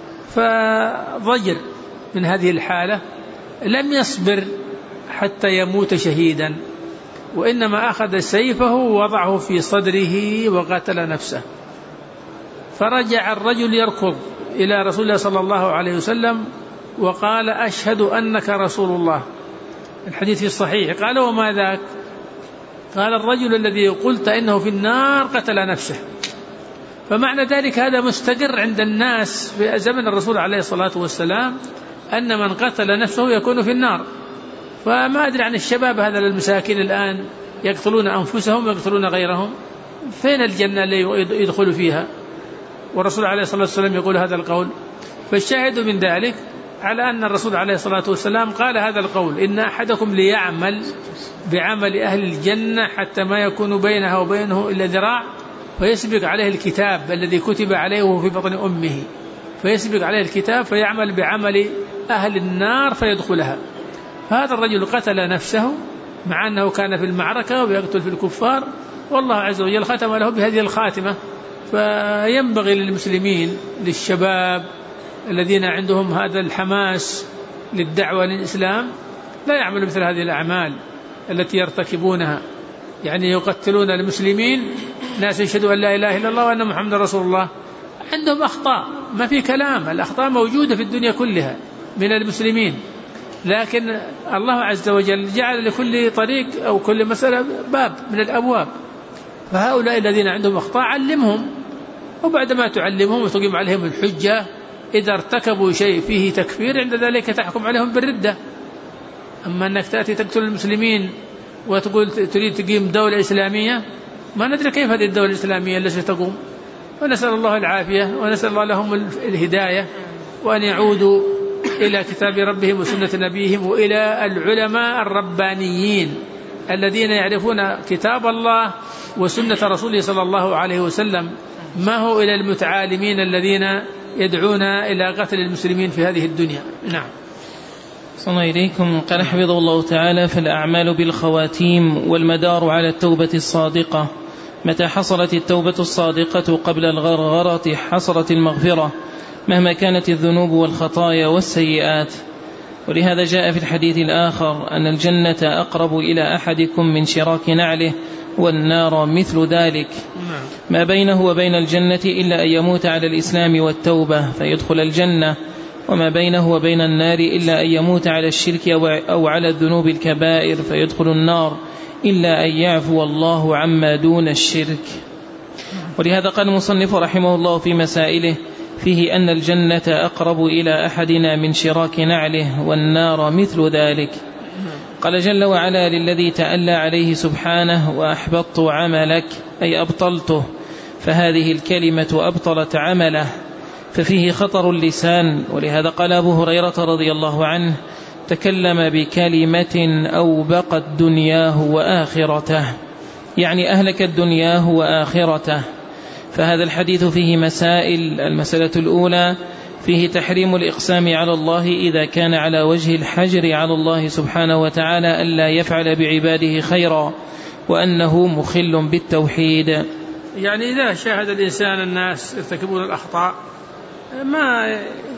فضجر من هذه الحالة، لم يصبر حتى يموت شهيدا، وإنما أخذ سيفه ووضعه في صدره وقتل نفسه. فرجع الرجل يركض إلى رسول الله صلى الله عليه وسلم وقال: أشهد أنك رسول الله. الحديث في الصحيح. قال: وما ذاك؟ قال: الرجل الذي قلت إنه في النار قتل نفسه. فمعنى ذلك هذا مستقر عند الناس في زمن الرسول عليه الصلاة والسلام، أن من قتل نفسه يكون في النار. فما أدري عن الشباب هذا المساكين الآن يقتلون أنفسهم ويقتلون غيرهم، فين الجنة اللي يدخل فيها؟ والرسول عليه الصلاة والسلام يقول هذا القول. فالشاهد من ذلك على أن الرسول عليه الصلاة والسلام قال هذا القول: إن أحدكم ليعمل بعمل أهل الجنة حتى ما يكون بينها وبينه إلا ذراع، فيسبق عليه الكتاب الذي كتب عليه وهو في بطن أمه، فيسبق عليه الكتاب فيعمل بعمل أهل النار فيدخلها. هذا الرجل قتل نفسه مع أنه كان في المعركة ويقتل في الكفار، والله عز وجل ختم له بهذه الخاتمة. فينبغي للمسلمين للشباب الذين عندهم هذا الحماس للدعوة للإسلام لا يعملوا مثل هذه الأعمال التي يرتكبونها، يعني يقتلون المسلمين، ناس يشهدوا أن لا إله إلا الله وأن محمد رسول الله، عندهم أخطاء ما في كلام، الأخطاء موجودة في الدنيا كلها من المسلمين، لكن الله عز وجل جعل لكل طريق أو كل مسألة باب من الأبواب. فهؤلاء الذين عندهم أخطاء علمهم، وبعدما تعلمهم وتقيم عليهم الحجة إذا ارتكبوا شيء فيه تكفير عند ذلك تحكم عليهم بالردة. أما أنك تأتي تقتل المسلمين وتقول تريد تقيم دولة إسلامية، ما ندري كيف هذه الدولة الإسلامية التي ستقوم، ونسأل الله العافية ونسأل الله لهم الهداية، وأن يعودوا إلى كتاب ربهم وسنة نبيهم وإلى العلماء الربانيين الذين يعرفون كتاب الله وسنة رسوله صلى الله عليه وسلم، ما هو إلى المتعالمين الذين يدعون إلى قتل المسلمين في هذه الدنيا. نعم. صلى إليكم. قال حفظه الله تعالى: فالأعمال بالخواتيم والمدار على التوبة الصادقة. متى حصلت التوبة الصادقة قبل الغرغرة حصلت المغفرة مهما كانت الذنوب والخطايا والسيئات. ولهذا جاء في الحديث الآخر أن الجنة أقرب إلى أحدكم من شراك نعله والنار مثل ذلك، ما بينه وبين الجنة إلا أن يموت على الإسلام والتوبة فيدخل الجنة، وما بينه وبين النار إلا أن يموت على الشرك أو على الذنوب الكبائر فيدخل النار إلا أن يعفو الله عما دون الشرك. ولهذا قال المصنف رحمه الله في مسائله فيه أن الجنة أقرب إلى أحدنا من شراك نعله والنار مثل ذلك. قال جل وعلا للذي تألى عليه سبحانه: وأحبطت عملك، أي أبطلته، فهذه الكلمة أبطلت عمله، ففيه خطر اللسان. ولهذا قال أبو هريرة رضي الله عنه: تكلم بكلمة أوبقت دنياه وآخرته، يعني أهلكت دنياه وآخرته. فهذا الحديث فيه مسائل. المسألة الأولى فيه تحريم الإقسام على الله إذا كان على وجه الحجر على الله سبحانه وتعالى ألا يفعل بعباده خيرا، وأنه مخل بالتوحيد. يعني إذا شاهد الإنسان الناس يرتكبون الأخطاء ما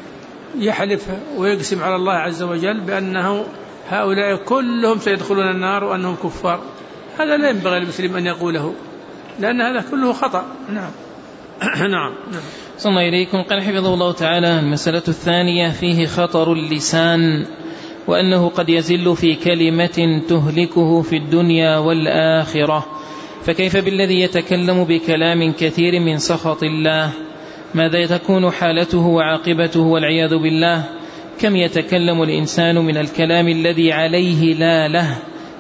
يحلف ويقسم على الله عز وجل بأنه هؤلاء كلهم سيدخلون النار وأنهم كفار، هذا لا ينبغي للمسلم أن يقوله، لأن هذا كله خطأ. نعم. نعم. صلى إليكم. قال حفظه الله تعالى: المسألة الثانية فيه خطر اللسان، وأنه قد يزل في كلمة تهلكه في الدنيا والآخرة، فكيف بالذي يتكلم بكلام كثير من سخط الله؟ ماذا تكون حالته وعاقبته والعياذ بالله؟ كم يتكلم الإنسان من الكلام الذي عليه لا له،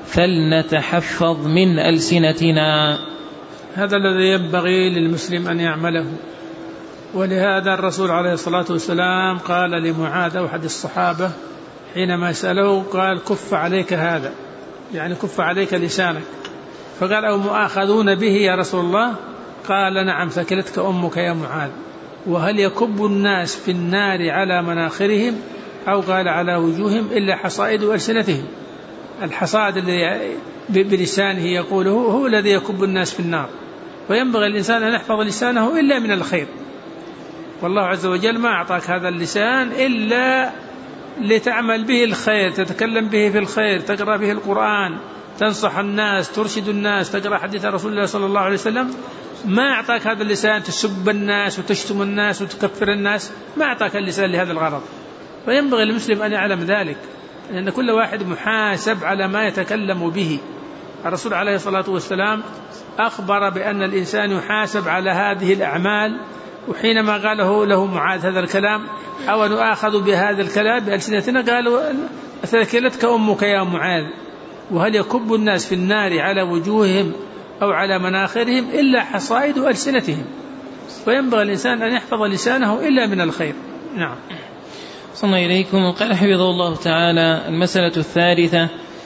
فلنتحفظ من ألسنتنا. هذا الذي ينبغي للمسلم أن يعمله. ولهذا الرسول عليه الصلاة والسلام قال لمعاذ أحد الصحابة حينما سأله قال: كف عليك هذا، يعني كف عليك لسانك. فقال: أو مؤاخذون به يا رسول الله؟ قال: نعم، ثكلتك أمك يا معاذ. وهل يكب الناس في النار على مناخرهم أو قال على وجوههم إلا حصائد ألسنتهم؟ الحصائد الذي بلسانه يقوله هو الذي يكب الناس في النار، وينبغي الإنسان أن يحفظ لسانه إلا من الخير. والله عز وجل ما أعطاك هذا اللسان إلا لتعمل به الخير، تتكلم به في الخير، تقرأ به القرآن، تنصح الناس، ترشد الناس، تقرأ حديث رسول الله صلى الله عليه وسلم. ما أعطاك هذا اللسان تسب الناس وتشتم الناس وتكفر الناس، ما أعطاك اللسان لهذا الغرض. وينبغي المسلم أن يعلم ذلك، لأن كل واحد محاسب على ما يتكلم به. الرسول عليه الصلاة والسلام أخبر بأن الإنسان يحاسب على هذه الأعمال، وحينما قاله له معاذ هذا الكلام: أو نؤاخذ بهذا الكلام بألسنتنا؟ قالوا: ثكلتك أمك يا معاذ. وهل يكب الناس في النار على وجوههم أو على مناخرهم إلا حصائد ألسنتهم؟ وينبغي الإنسان أن يحفظ لسانه إلا من الخير. نعم. صلى إليكم. قال حفظه الله تعالى: المسألة الثالثة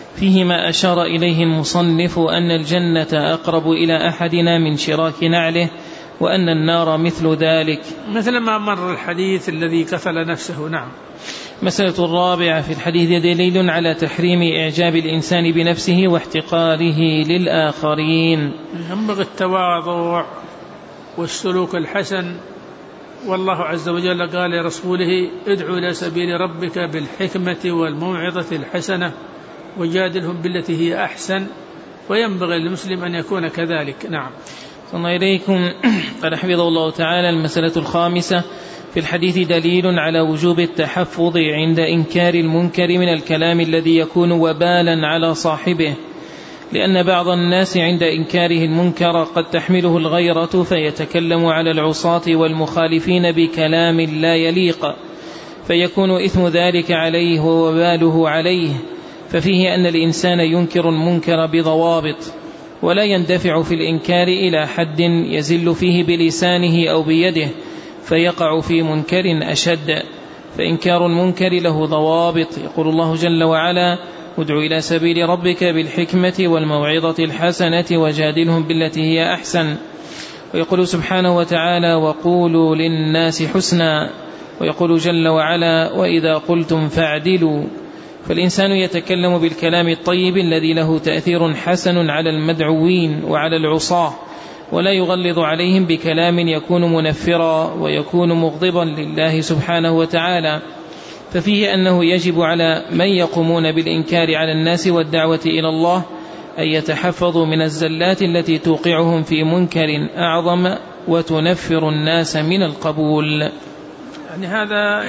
فيه ما أشار إليه المصنف أن الجنة أقرب إلى أحدنا من شراك نعله، وأن النار مثل ذلك، مثل ما مر الحديث الذي قتل نفسه. نعم. مسألة الرابعة في الحديث دليل على تحريم إعجاب الإنسان بنفسه واحتقاره للآخرين. ينبغي التواضع والسلوك الحسن، والله عز وجل قال لرسوله: ادعو إلى سبيل ربك بالحكمة والموعظة الحسنة وجادلهم بالتي هي أحسن، وينبغي للمسلم أن يكون كذلك. نعم. صلى الله إليكم. قال حفظه الله تعالى: المسألة الخامسة في الحديث دليل على وجوب التحفظ عند إنكار المنكر من الكلام الذي يكون وبالا على صاحبه، لأن بعض الناس عند إنكاره المنكر قد تحمله الغيرة فيتكلم على العصاة والمخالفين بكلام لا يليق، فيكون إثم ذلك عليه ووباله عليه. ففيه أن الإنسان ينكر المنكر بضوابط، ولا يندفع في الإنكار إلى حد يزل فيه بلسانه أو بيده فيقع في منكر أشد، فإنكار المنكر له ضوابط. يقول الله جل وعلا: ادع إلى سبيل ربك بالحكمة والموعظة الحسنة وجادلهم بالتي هي أحسن. ويقول سبحانه وتعالى: وقولوا للناس حسنا. ويقول جل وعلا: وإذا قلتم فاعدلوا. فالإنسان يتكلم بالكلام الطيب الذي له تأثير حسن على المدعوين وعلى العصاة، ولا يغلظ عليهم بكلام يكون منفرا ويكون مغضبا لله سبحانه وتعالى. ففيه أنه يجب على من يقومون بالإنكار على الناس والدعوة إلى الله أن يتحفظوا من الزلات التي توقعهم في منكر أعظم وتنفر الناس من القبول. يعني هذا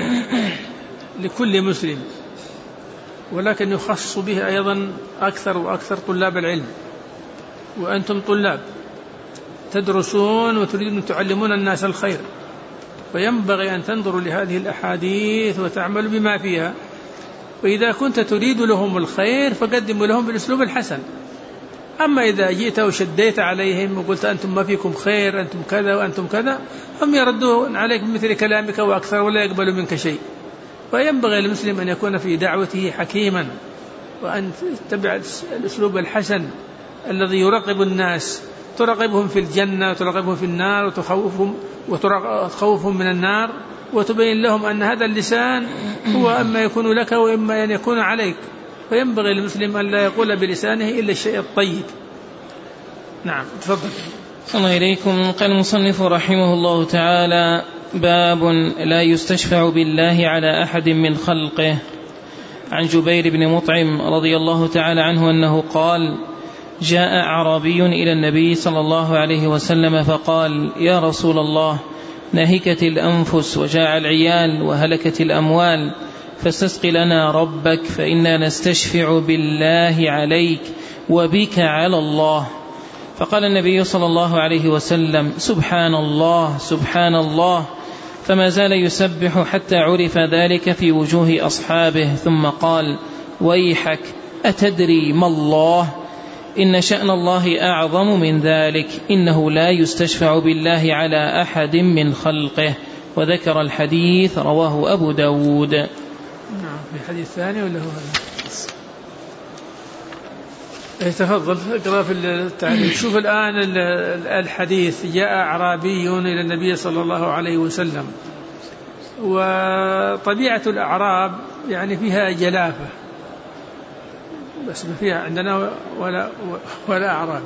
لكل مسلم، ولكن يخص به أيضا أكثر وأكثر طلاب العلم، وأنتم طلاب تدرسون وتريدون أن تعلمون الناس الخير، فينبغي أن تنظروا لهذه الأحاديث وتعملوا بما فيها. وإذا كنت تريد لهم الخير فقدموا لهم بالأسلوب الحسن. أما إذا جئت وشديت عليهم وقلت أنتم ما فيكم خير، أنتم كذا وأنتم كذا، هم يردون عليك بمثل كلامك وأكثر ولا يقبلوا منك شيء. فينبغي للمسلم أن يكون في دعوته حكيما، وأن تتبع الأسلوب الحسن الذي يراقب الناس، تراقبهم في الجنة وتراقبهم في النار وتخوفهم من النار، وتبين لهم أن هذا اللسان هو إما يكون لك وإما أن يكون عليك. فينبغي للمسلم أن لا يقول بلسانه إلا الشيء الطيب. نعم. تفضل. صلى الله إليكم. قال المصنف رحمه الله تعالى: باب لا يستشفع بالله على أحد من خلقه. عن جبير بن مطعم رضي الله تعالى عنه أنه قال: جاء أعرابي إلى النبي صلى الله عليه وسلم فقال: يا رسول الله، نهكت الأنفس وجاع العيال وهلكت الأموال، فاستسق لنا ربك فإنا نستشفع بالله عليك وبك على الله. فقال النبي صلى الله عليه وسلم: سبحان الله سبحان الله. فما زال يسبح حتى عرف ذلك في وجوه أصحابه، ثم قال: ويحك، أتدري ما الله؟ إن شأن الله أعظم من ذلك، إنه لا يستشفع بالله على أحد من خلقه. وذكر الحديث، رواه أبو داود. نعم. في حديث ثاني ولا هو هذا؟ تفضل اقرأ في التعليق. شوف الآن الحديث: جاء أعرابي إلى النبي صلى الله عليه وسلم. وطبيعة الأعراب يعني فيها جلافة، بس ما فيها عندنا ولا أعرابي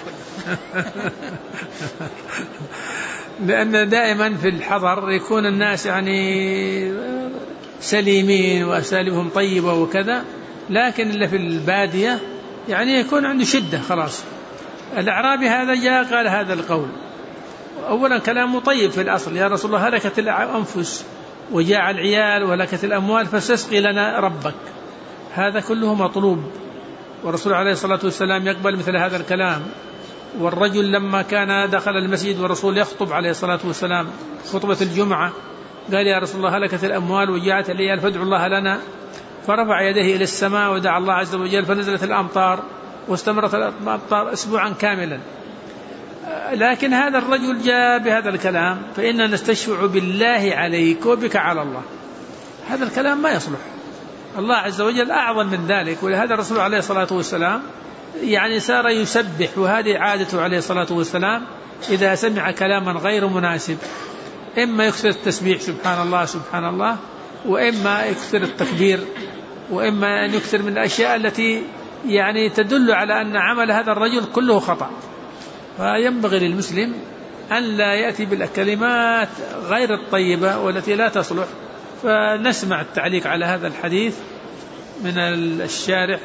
لأن دائما في الحضر يكون الناس يعني سليمين وأساليبهم طيبة وكذا، لكن اللي في البادية يعني يكون عنده شدة خلاص. الأعرابي هذا جاء قال هذا القول. أولا كلامه طيب في الأصل: يا رسول الله، هلكت الأنفس وجاع العيال وهلكت الأموال فاستسقي لنا ربك. هذا كله مطلوب، والرسول عليه الصلاة والسلام يقبل مثل هذا الكلام. والرجل لما كان دخل المسجد والرسول يخطب عليه الصلاة والسلام خطبة الجمعة قال: يا رسول الله، هلكت الأموال وجاعت العيال فادعوا الله لنا. فرفع يديه إلى السماء ودعا الله عز وجل، فنزلت الأمطار واستمرت الأمطار أسبوعا كاملا. لكن هذا الرجل جاء بهذا الكلام: فإننا نستشفع بالله عليك وبك على الله. هذا الكلام ما يصلح. الله عز وجل أعظم من ذلك. ولهذا الرسول عليه الصلاة والسلام يعني سار يسبح، وهذه عادته عليه الصلاة والسلام إذا سمع كلاما غير مناسب إما يكثر التسبيح سبحان الله سبحان الله، وإما يكثر التكبير، وإما أن يكثر من الأشياء التي يعني تدل على أن عمل هذا الرجل كله خطأ. فينبغي للمسلم أن لا يأتي بالكلمات غير الطيبة والتي لا تصلح. فنسمع التعليق على هذا الحديث من الشارح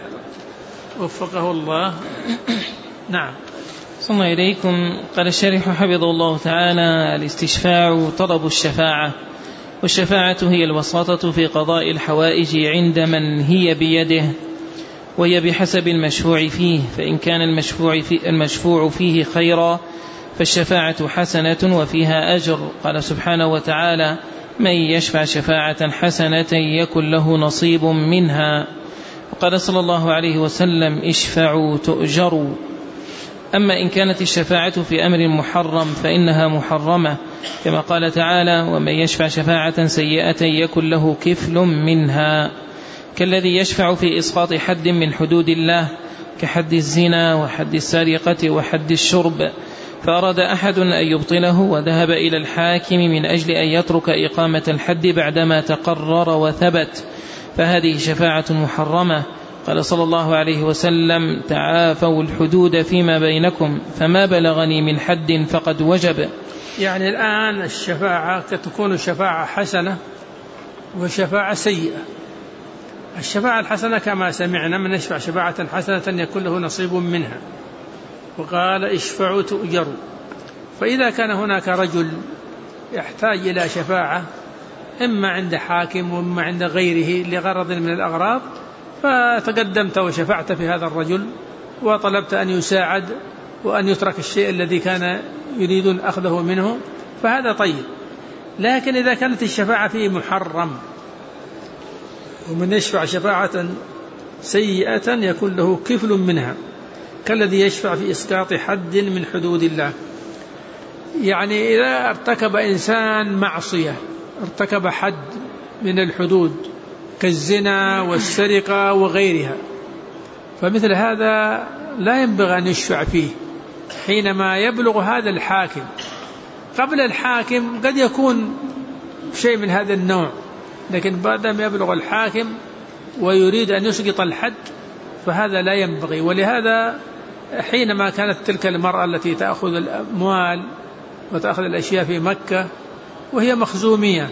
وفقه الله. نعم. ثم إليكم. قال الشارح حفظه الله تعالى: الاستشفاع طلب الشفاعة، والشفاعة هي الوساطة في قضاء الحوائج عند من هي بيده، وهي بحسب المشفوع فيه، فإن كان المشفوع فيه خيرا فالشفاعة حسنة وفيها أجر. قال سبحانه وتعالى: من يشفع شفاعة حسنة يكن له نصيب منها. وقال صلى الله عليه وسلم: اشفعوا تؤجروا. أما إن كانت الشفاعة في أمر محرم فإنها محرمة، كما قال تعالى: ومن يشفع شفاعة سيئة يكن له كفل منها، كالذي يشفع في إسقاط حد من حدود الله كحد الزنا وحد السرقة وحد الشرب، فأراد أحد أن يبطله وذهب إلى الحاكم من أجل أن يترك إقامة الحد بعدما تقرر وثبت، فهذه شفاعة محرمة. قال صلى الله عليه وسلم: تعافوا الحدود فيما بينكم، فما بلغني من حد فقد وجب. يعني الآن الشفاعة تكون شفاعة حسنة وشفاعة سيئة. الشفاعة الحسنة كما سمعنا: من يشفع شفاعة حسنة يكون له نصيب منها، وقال: اشفعوا تؤجروا. فإذا كان هناك رجل يحتاج إلى شفاعة إما عند حاكم وإما عند غيره لغرض من الأغراض، فتقدمت وشفعت في هذا الرجل وطلبت أن يساعد وأن يترك الشيء الذي كان يريد أخذه منه، فهذا طيب. لكن إذا كانت الشفاعة فيه محرم، ومن يشفع شفاعة سيئة يكون له كفل منها، كالذي يشفع في إسقاط حد من حدود الله. يعني إذا ارتكب إنسان معصية، ارتكب حد من الحدود كالزنا والسرقة وغيرها، فمثل هذا لا ينبغي أن يشفع فيه حينما يبلغ هذا الحاكم. قبل الحاكم قد يكون شيء من هذا النوع، لكن بعد ما يبلغ الحاكم ويريد أن يسقط الحد فهذا لا ينبغي. ولهذا حينما كانت تلك المرأة التي تأخذ الأموال وتأخذ الأشياء في مكة وهي مخزومية،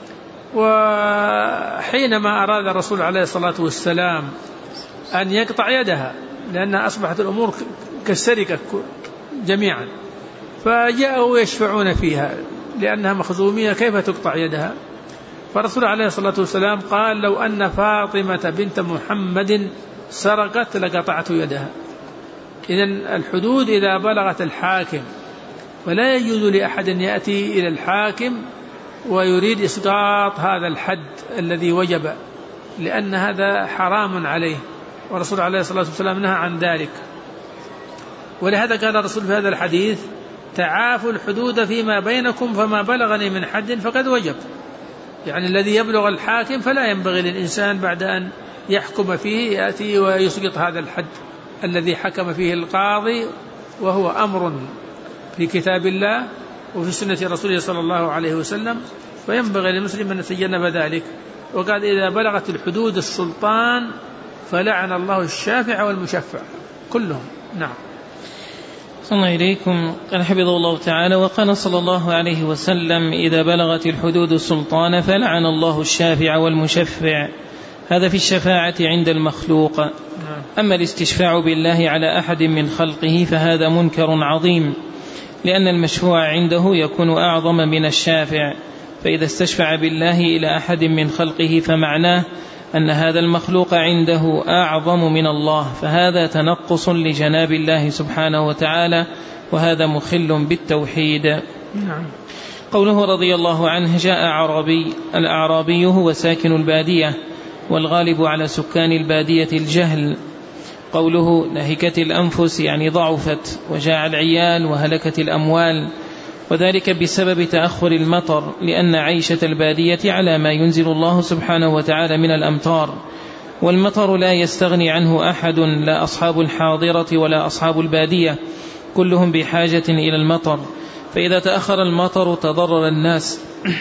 وحينما أراد الرسول عليه الصلاة والسلام أن يقطع يدها لأنها أصبحت الأمور كالسرقة جميعا، فجاءوا يشفعون فيها لأنها مخزومية كيف تقطع يدها؟ فالرسول عليه الصلاة والسلام قال: لو أن فاطمة بنت محمد سرقت لقطعت يدها. إذن الحدود إذا بلغت الحاكم فلا يجوز لأحد أن يأتي إلى الحاكم ويريد إسقاط هذا الحد الذي وجب، لأن هذا حرام عليه، والرسول عليه الصلاة والسلام نهى عن ذلك. ولهذا قال الرسول في هذا الحديث: تعافوا الحدود فيما بينكم، فما بلغني من حد فقد وجب. يعني الذي يبلغ الحاكم فلا ينبغي للإنسان بعد أن يحكم فيه يأتي ويسقط هذا الحد الذي حكم فيه القاضي، وهو أمر في كتاب الله وفي سنة رسوله صلى الله عليه وسلم، فينبغي للمسلم أن يتجنب ذلك. وقال: إذا بلغت الحدود السلطان فلعن الله الشافع والمشفع كلهم. نعم. صلى الله إليكم. قال حفظه الله تعالى: وقال صلى الله عليه وسلم: إذا بلغت الحدود السلطان فلعن الله الشافع والمشفع. هذا في الشفاعة عند المخلوق. أما الاستشفاع بالله على أحد من خلقه فهذا منكر عظيم، لأن المشفوع عنده يكون أعظم من الشافع، فإذا استشفع بالله إلى أحد من خلقه فمعناه أن هذا المخلوق عنده أعظم من الله، فهذا تنقص لجناب الله سبحانه وتعالى، وهذا مخل بالتوحيد. نعم. قوله رضي الله عنه: جاء أعرابي. الأعرابي هو ساكن البادية، والغالب على سكان البادية الجهل. قوله: نهكت الأنفس يعني ضعفت، وجاع العيال وهلكت الأموال. وذلك بسبب تأخر المطر، لأن عيشة البادية على ما ينزل الله سبحانه وتعالى من الأمطار، والمطر لا يستغني عنه أحد، لا أصحاب الحاضرة ولا أصحاب البادية، كلهم بحاجة إلى المطر، فإذا تأخر المطر تضرر الناس،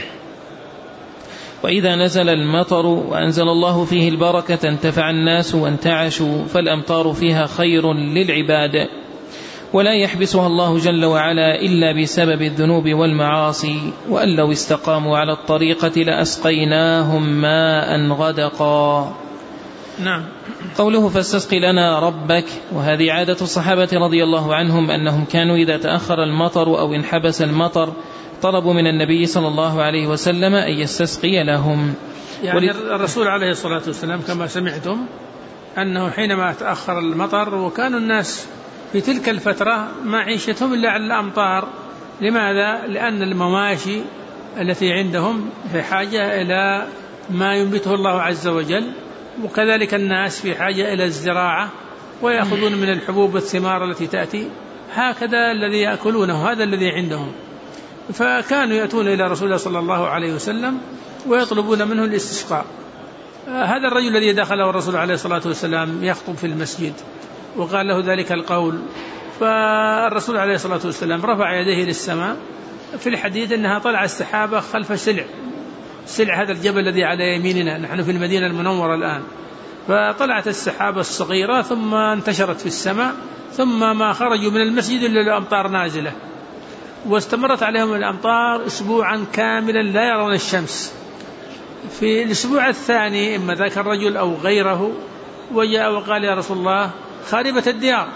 وإذا نزل المطر وأنزل الله فيه البركة انتفع الناس وانتعشوا، فالأمطار فيها خير للعباد، ولا يحبسها الله جل وعلا إلا بسبب الذنوب والمعاصي، وأن لو استقاموا على الطريقة لأسقيناهم ماء غدقا. نعم. قوله فاستسقي لنا ربك، وهذه عادة الصحابة رضي الله عنهم أنهم كانوا إذا تأخر المطر أو انحبس المطر طلبوا من النبي صلى الله عليه وسلم أن يستسقي لهم. يعني الرسول عليه الصلاة والسلام كما سمعتم أنه حينما تأخر المطر وكانوا الناس في تلك الفترة معيشتهم إلا على الأمطار. لماذا؟ لأن المواشي التي عندهم في حاجة إلى ما ينبته الله عز وجل، وكذلك الناس في حاجة إلى الزراعة ويأخذون من الحبوب والثمار التي تأتي، هكذا الذي يأكلونه هذا الذي عندهم. فكانوا يأتون إلى رسول الله صلى الله عليه وسلم ويطلبون منه الاستسقاء. هذا الرجل الذي دخله الرسول عليه الصلاة والسلام يخطب في المسجد وقال له ذلك القول، فالرسول عليه الصلاة والسلام رفع يديه للسماء. في الحديث أنها طلع السحابة خلف سلع هذا الجبل الذي على يميننا، نحن في المدينة المنورة الآن، فطلعت السحابة الصغيرة ثم انتشرت في السماء، ثم ما خرجوا من المسجد إلا الأمطار نازلة، واستمرت عليهم الأمطار أسبوعا كاملا لا يرون الشمس. في الأسبوع الثاني إما ذاك الرجل أو غيره وجاء وقال يا رسول الله خاربت الديار،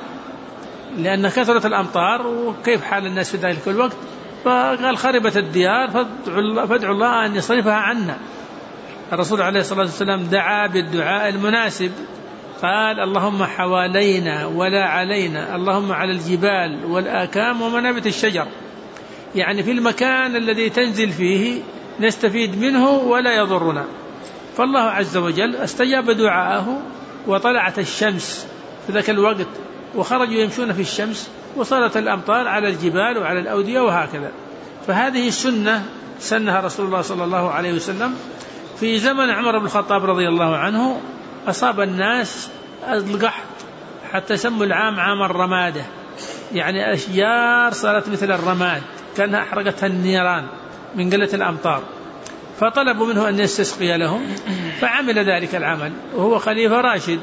لأن كثرة الأمطار وكيف حال الناس في ذلك الوقت، فقال خربت الديار فادعوا الله أن يصرفها عنا. الرسول عليه الصلاة والسلام دعا بالدعاء المناسب، قال اللهم حوالينا ولا علينا، اللهم على الجبال والآكام ومنابت الشجر، يعني في المكان الذي تنزل فيه نستفيد منه ولا يضرنا. فالله عز وجل استجاب دعاءه وطلعت الشمس في ذاك الوقت وخرجوا يمشون في الشمس وصارت الأمطار على الجبال وعلى الأودية وهكذا. فهذه السنة سنها رسول الله صلى الله عليه وسلم. في زمن عمر بن الخطاب رضي الله عنه أصاب الناس القحط حتى سموا العام عام الرمادة، يعني أشجار صارت مثل الرماد كأنها أحرقتها النيران من قلة الأمطار، فطلبوا منه أن يستسقي لهم، فعمل ذلك العمل وهو خليفة راشد.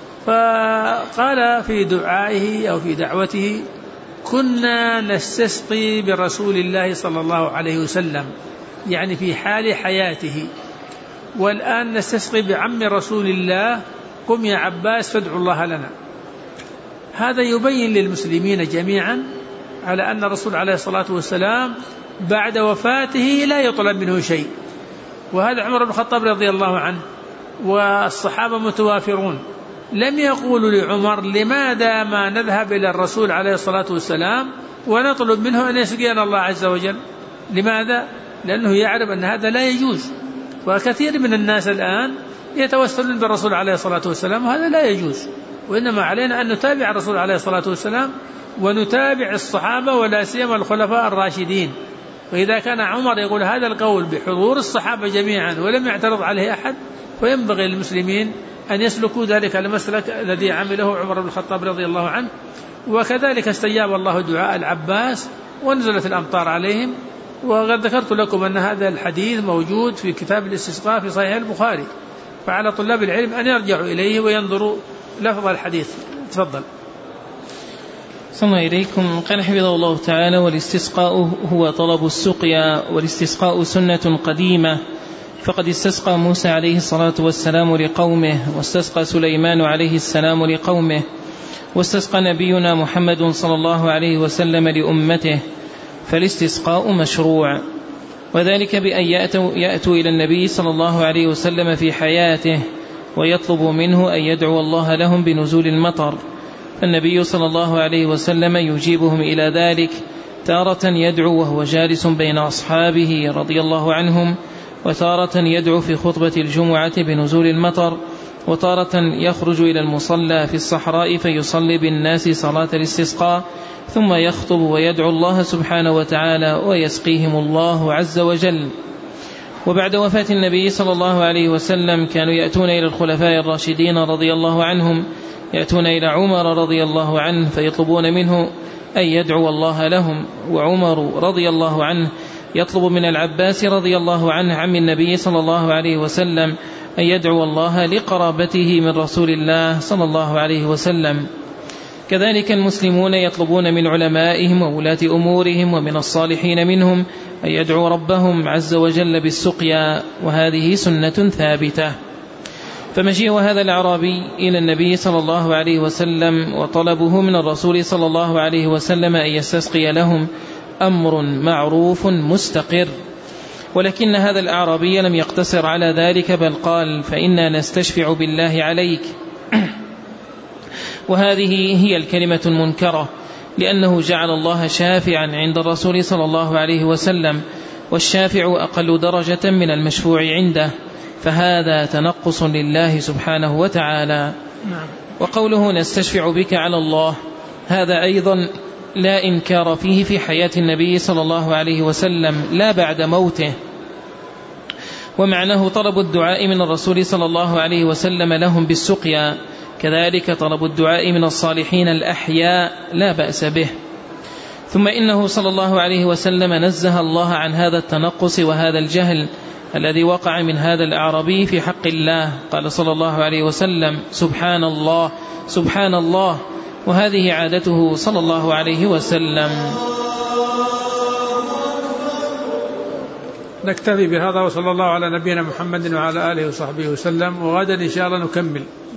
فقال في دعائه أو في دعوته كنا نستسقي برسول الله صلى الله عليه وسلم، يعني في حال حياته، والآن نستسقي بعم رسول الله، قم يا عباس فادعوا الله لنا. هذا يبين للمسلمين جميعا على أن الرسول عليه الصلاة والسلام بعد وفاته لا يطلب منه شيء. وهذا عمر بن الخطاب رضي الله عنه والصحابة متوافرون، لم يقولوا لعمر لماذا ما نذهب إلى الرسول عليه الصلاة والسلام ونطلب منه أن يسقينا الله عز وجل. لماذا؟ لأنه يعرف أن هذا لا يجوز. وكثير من الناس الآن يتوسلون بالرسول عليه الصلاة والسلام وهذا لا يجوز، وإنما علينا أن نتابع الرسول عليه الصلاة والسلام ونتابع الصحابة ولا سيما الخلفاء الراشدين. وإذا كان عمر يقول هذا القول بحضور الصحابة جميعا ولم يعترض عليه أحد، فينبغي للمسلمين أن يسلكوا ذلك المسلك الذي عمله عمر بن الخطاب رضي الله عنه. وكذلك استجاب الله دعاء العباس ونزلت الأمطار عليهم. وقد ذكرت لكم أن هذا الحديث موجود في كتاب الاستسقاء في صحيح البخاري، فعلى طلاب العلم أن يرجعوا إليه وينظروا لفظ الحديث. تفضل. ثم إليكم. قال حفظه الله تعالى: والاستسقاء هو طلب السقيا، والاستسقاء سنة قديمة، فقد استسقى موسى عليه الصلاة والسلام لقومه، واستسقى سليمان عليه السلام لقومه، واستسقى نبينا محمد صلى الله عليه وسلم لأمته، فالاستسقاء مشروع، وذلك بأن يأتوا إلى النبي صلى الله عليه وسلم في حياته ويطلبوا منه أن يدعو الله لهم بنزول المطر، فالنبي صلى الله عليه وسلم يجيبهم إلى ذلك، تارة يدعو وهو جالس بين أصحابه رضي الله عنهم، وتارة يدعو في خطبة الجمعة بنزول المطر، وتارة يخرج إلى المصلى في الصحراء فيصلي بالناس صلاة الاستسقاء ثم يخطب ويدعو الله سبحانه وتعالى ويسقيهم الله عز وجل. وبعد وفاة النبي صلى الله عليه وسلم كانوا يأتون إلى الخلفاء الراشدين رضي الله عنهم، يأتون إلى عمر رضي الله عنه فيطلبون منه أن يدعو الله لهم، وعمر رضي الله عنه يطلب من العباس رضي الله عنه عم النبي صلى الله عليه وسلم أن يدعو الله لقرابته من رسول الله صلى الله عليه وسلم. كذلك المسلمون يطلبون من علمائهم وولاة أمورهم ومن الصالحين منهم أن يدعوا ربهم عز وجل بالسقيا، وهذه سنة ثابتة. فمجيء هذا الأعرابي إلى النبي صلى الله عليه وسلم وطلبه من الرسول صلى الله عليه وسلم أن يستسقي لهم أمر معروف مستقر، ولكن هذا الأعرابي لم يقتصر على ذلك، بل قال: فإنا نستشفع بالله عليك. وهذه هي الكلمة المنكرة، لأنه جعل الله شافعا عند الرسول صلى الله عليه وسلم، والشافع أقل درجة من المشفوع عنده، فهذا تنقص لله سبحانه وتعالى. وقوله نستشفع بك على الله، هذا أيضا لا إنكار فيه في حياة النبي صلى الله عليه وسلم لا بعد موته، ومعناه طلب الدعاء من الرسول صلى الله عليه وسلم لهم بالسقيا، كذلك طلب الدعاء من الصالحين الأحياء لا بأس به. ثم إنه صلى الله عليه وسلم نزه الله عن هذا التنقص وهذا الجهل الذي وقع من هذا الأعرابي في حق الله. قال صلى الله عليه وسلم: سبحان الله سبحان الله، وهذه عادته صلى الله عليه وسلم. نكتفي بهذا، وصلى الله على نبينا محمد وعلى آله وصحبه وسلم، وغدا إن شاء الله نكمل.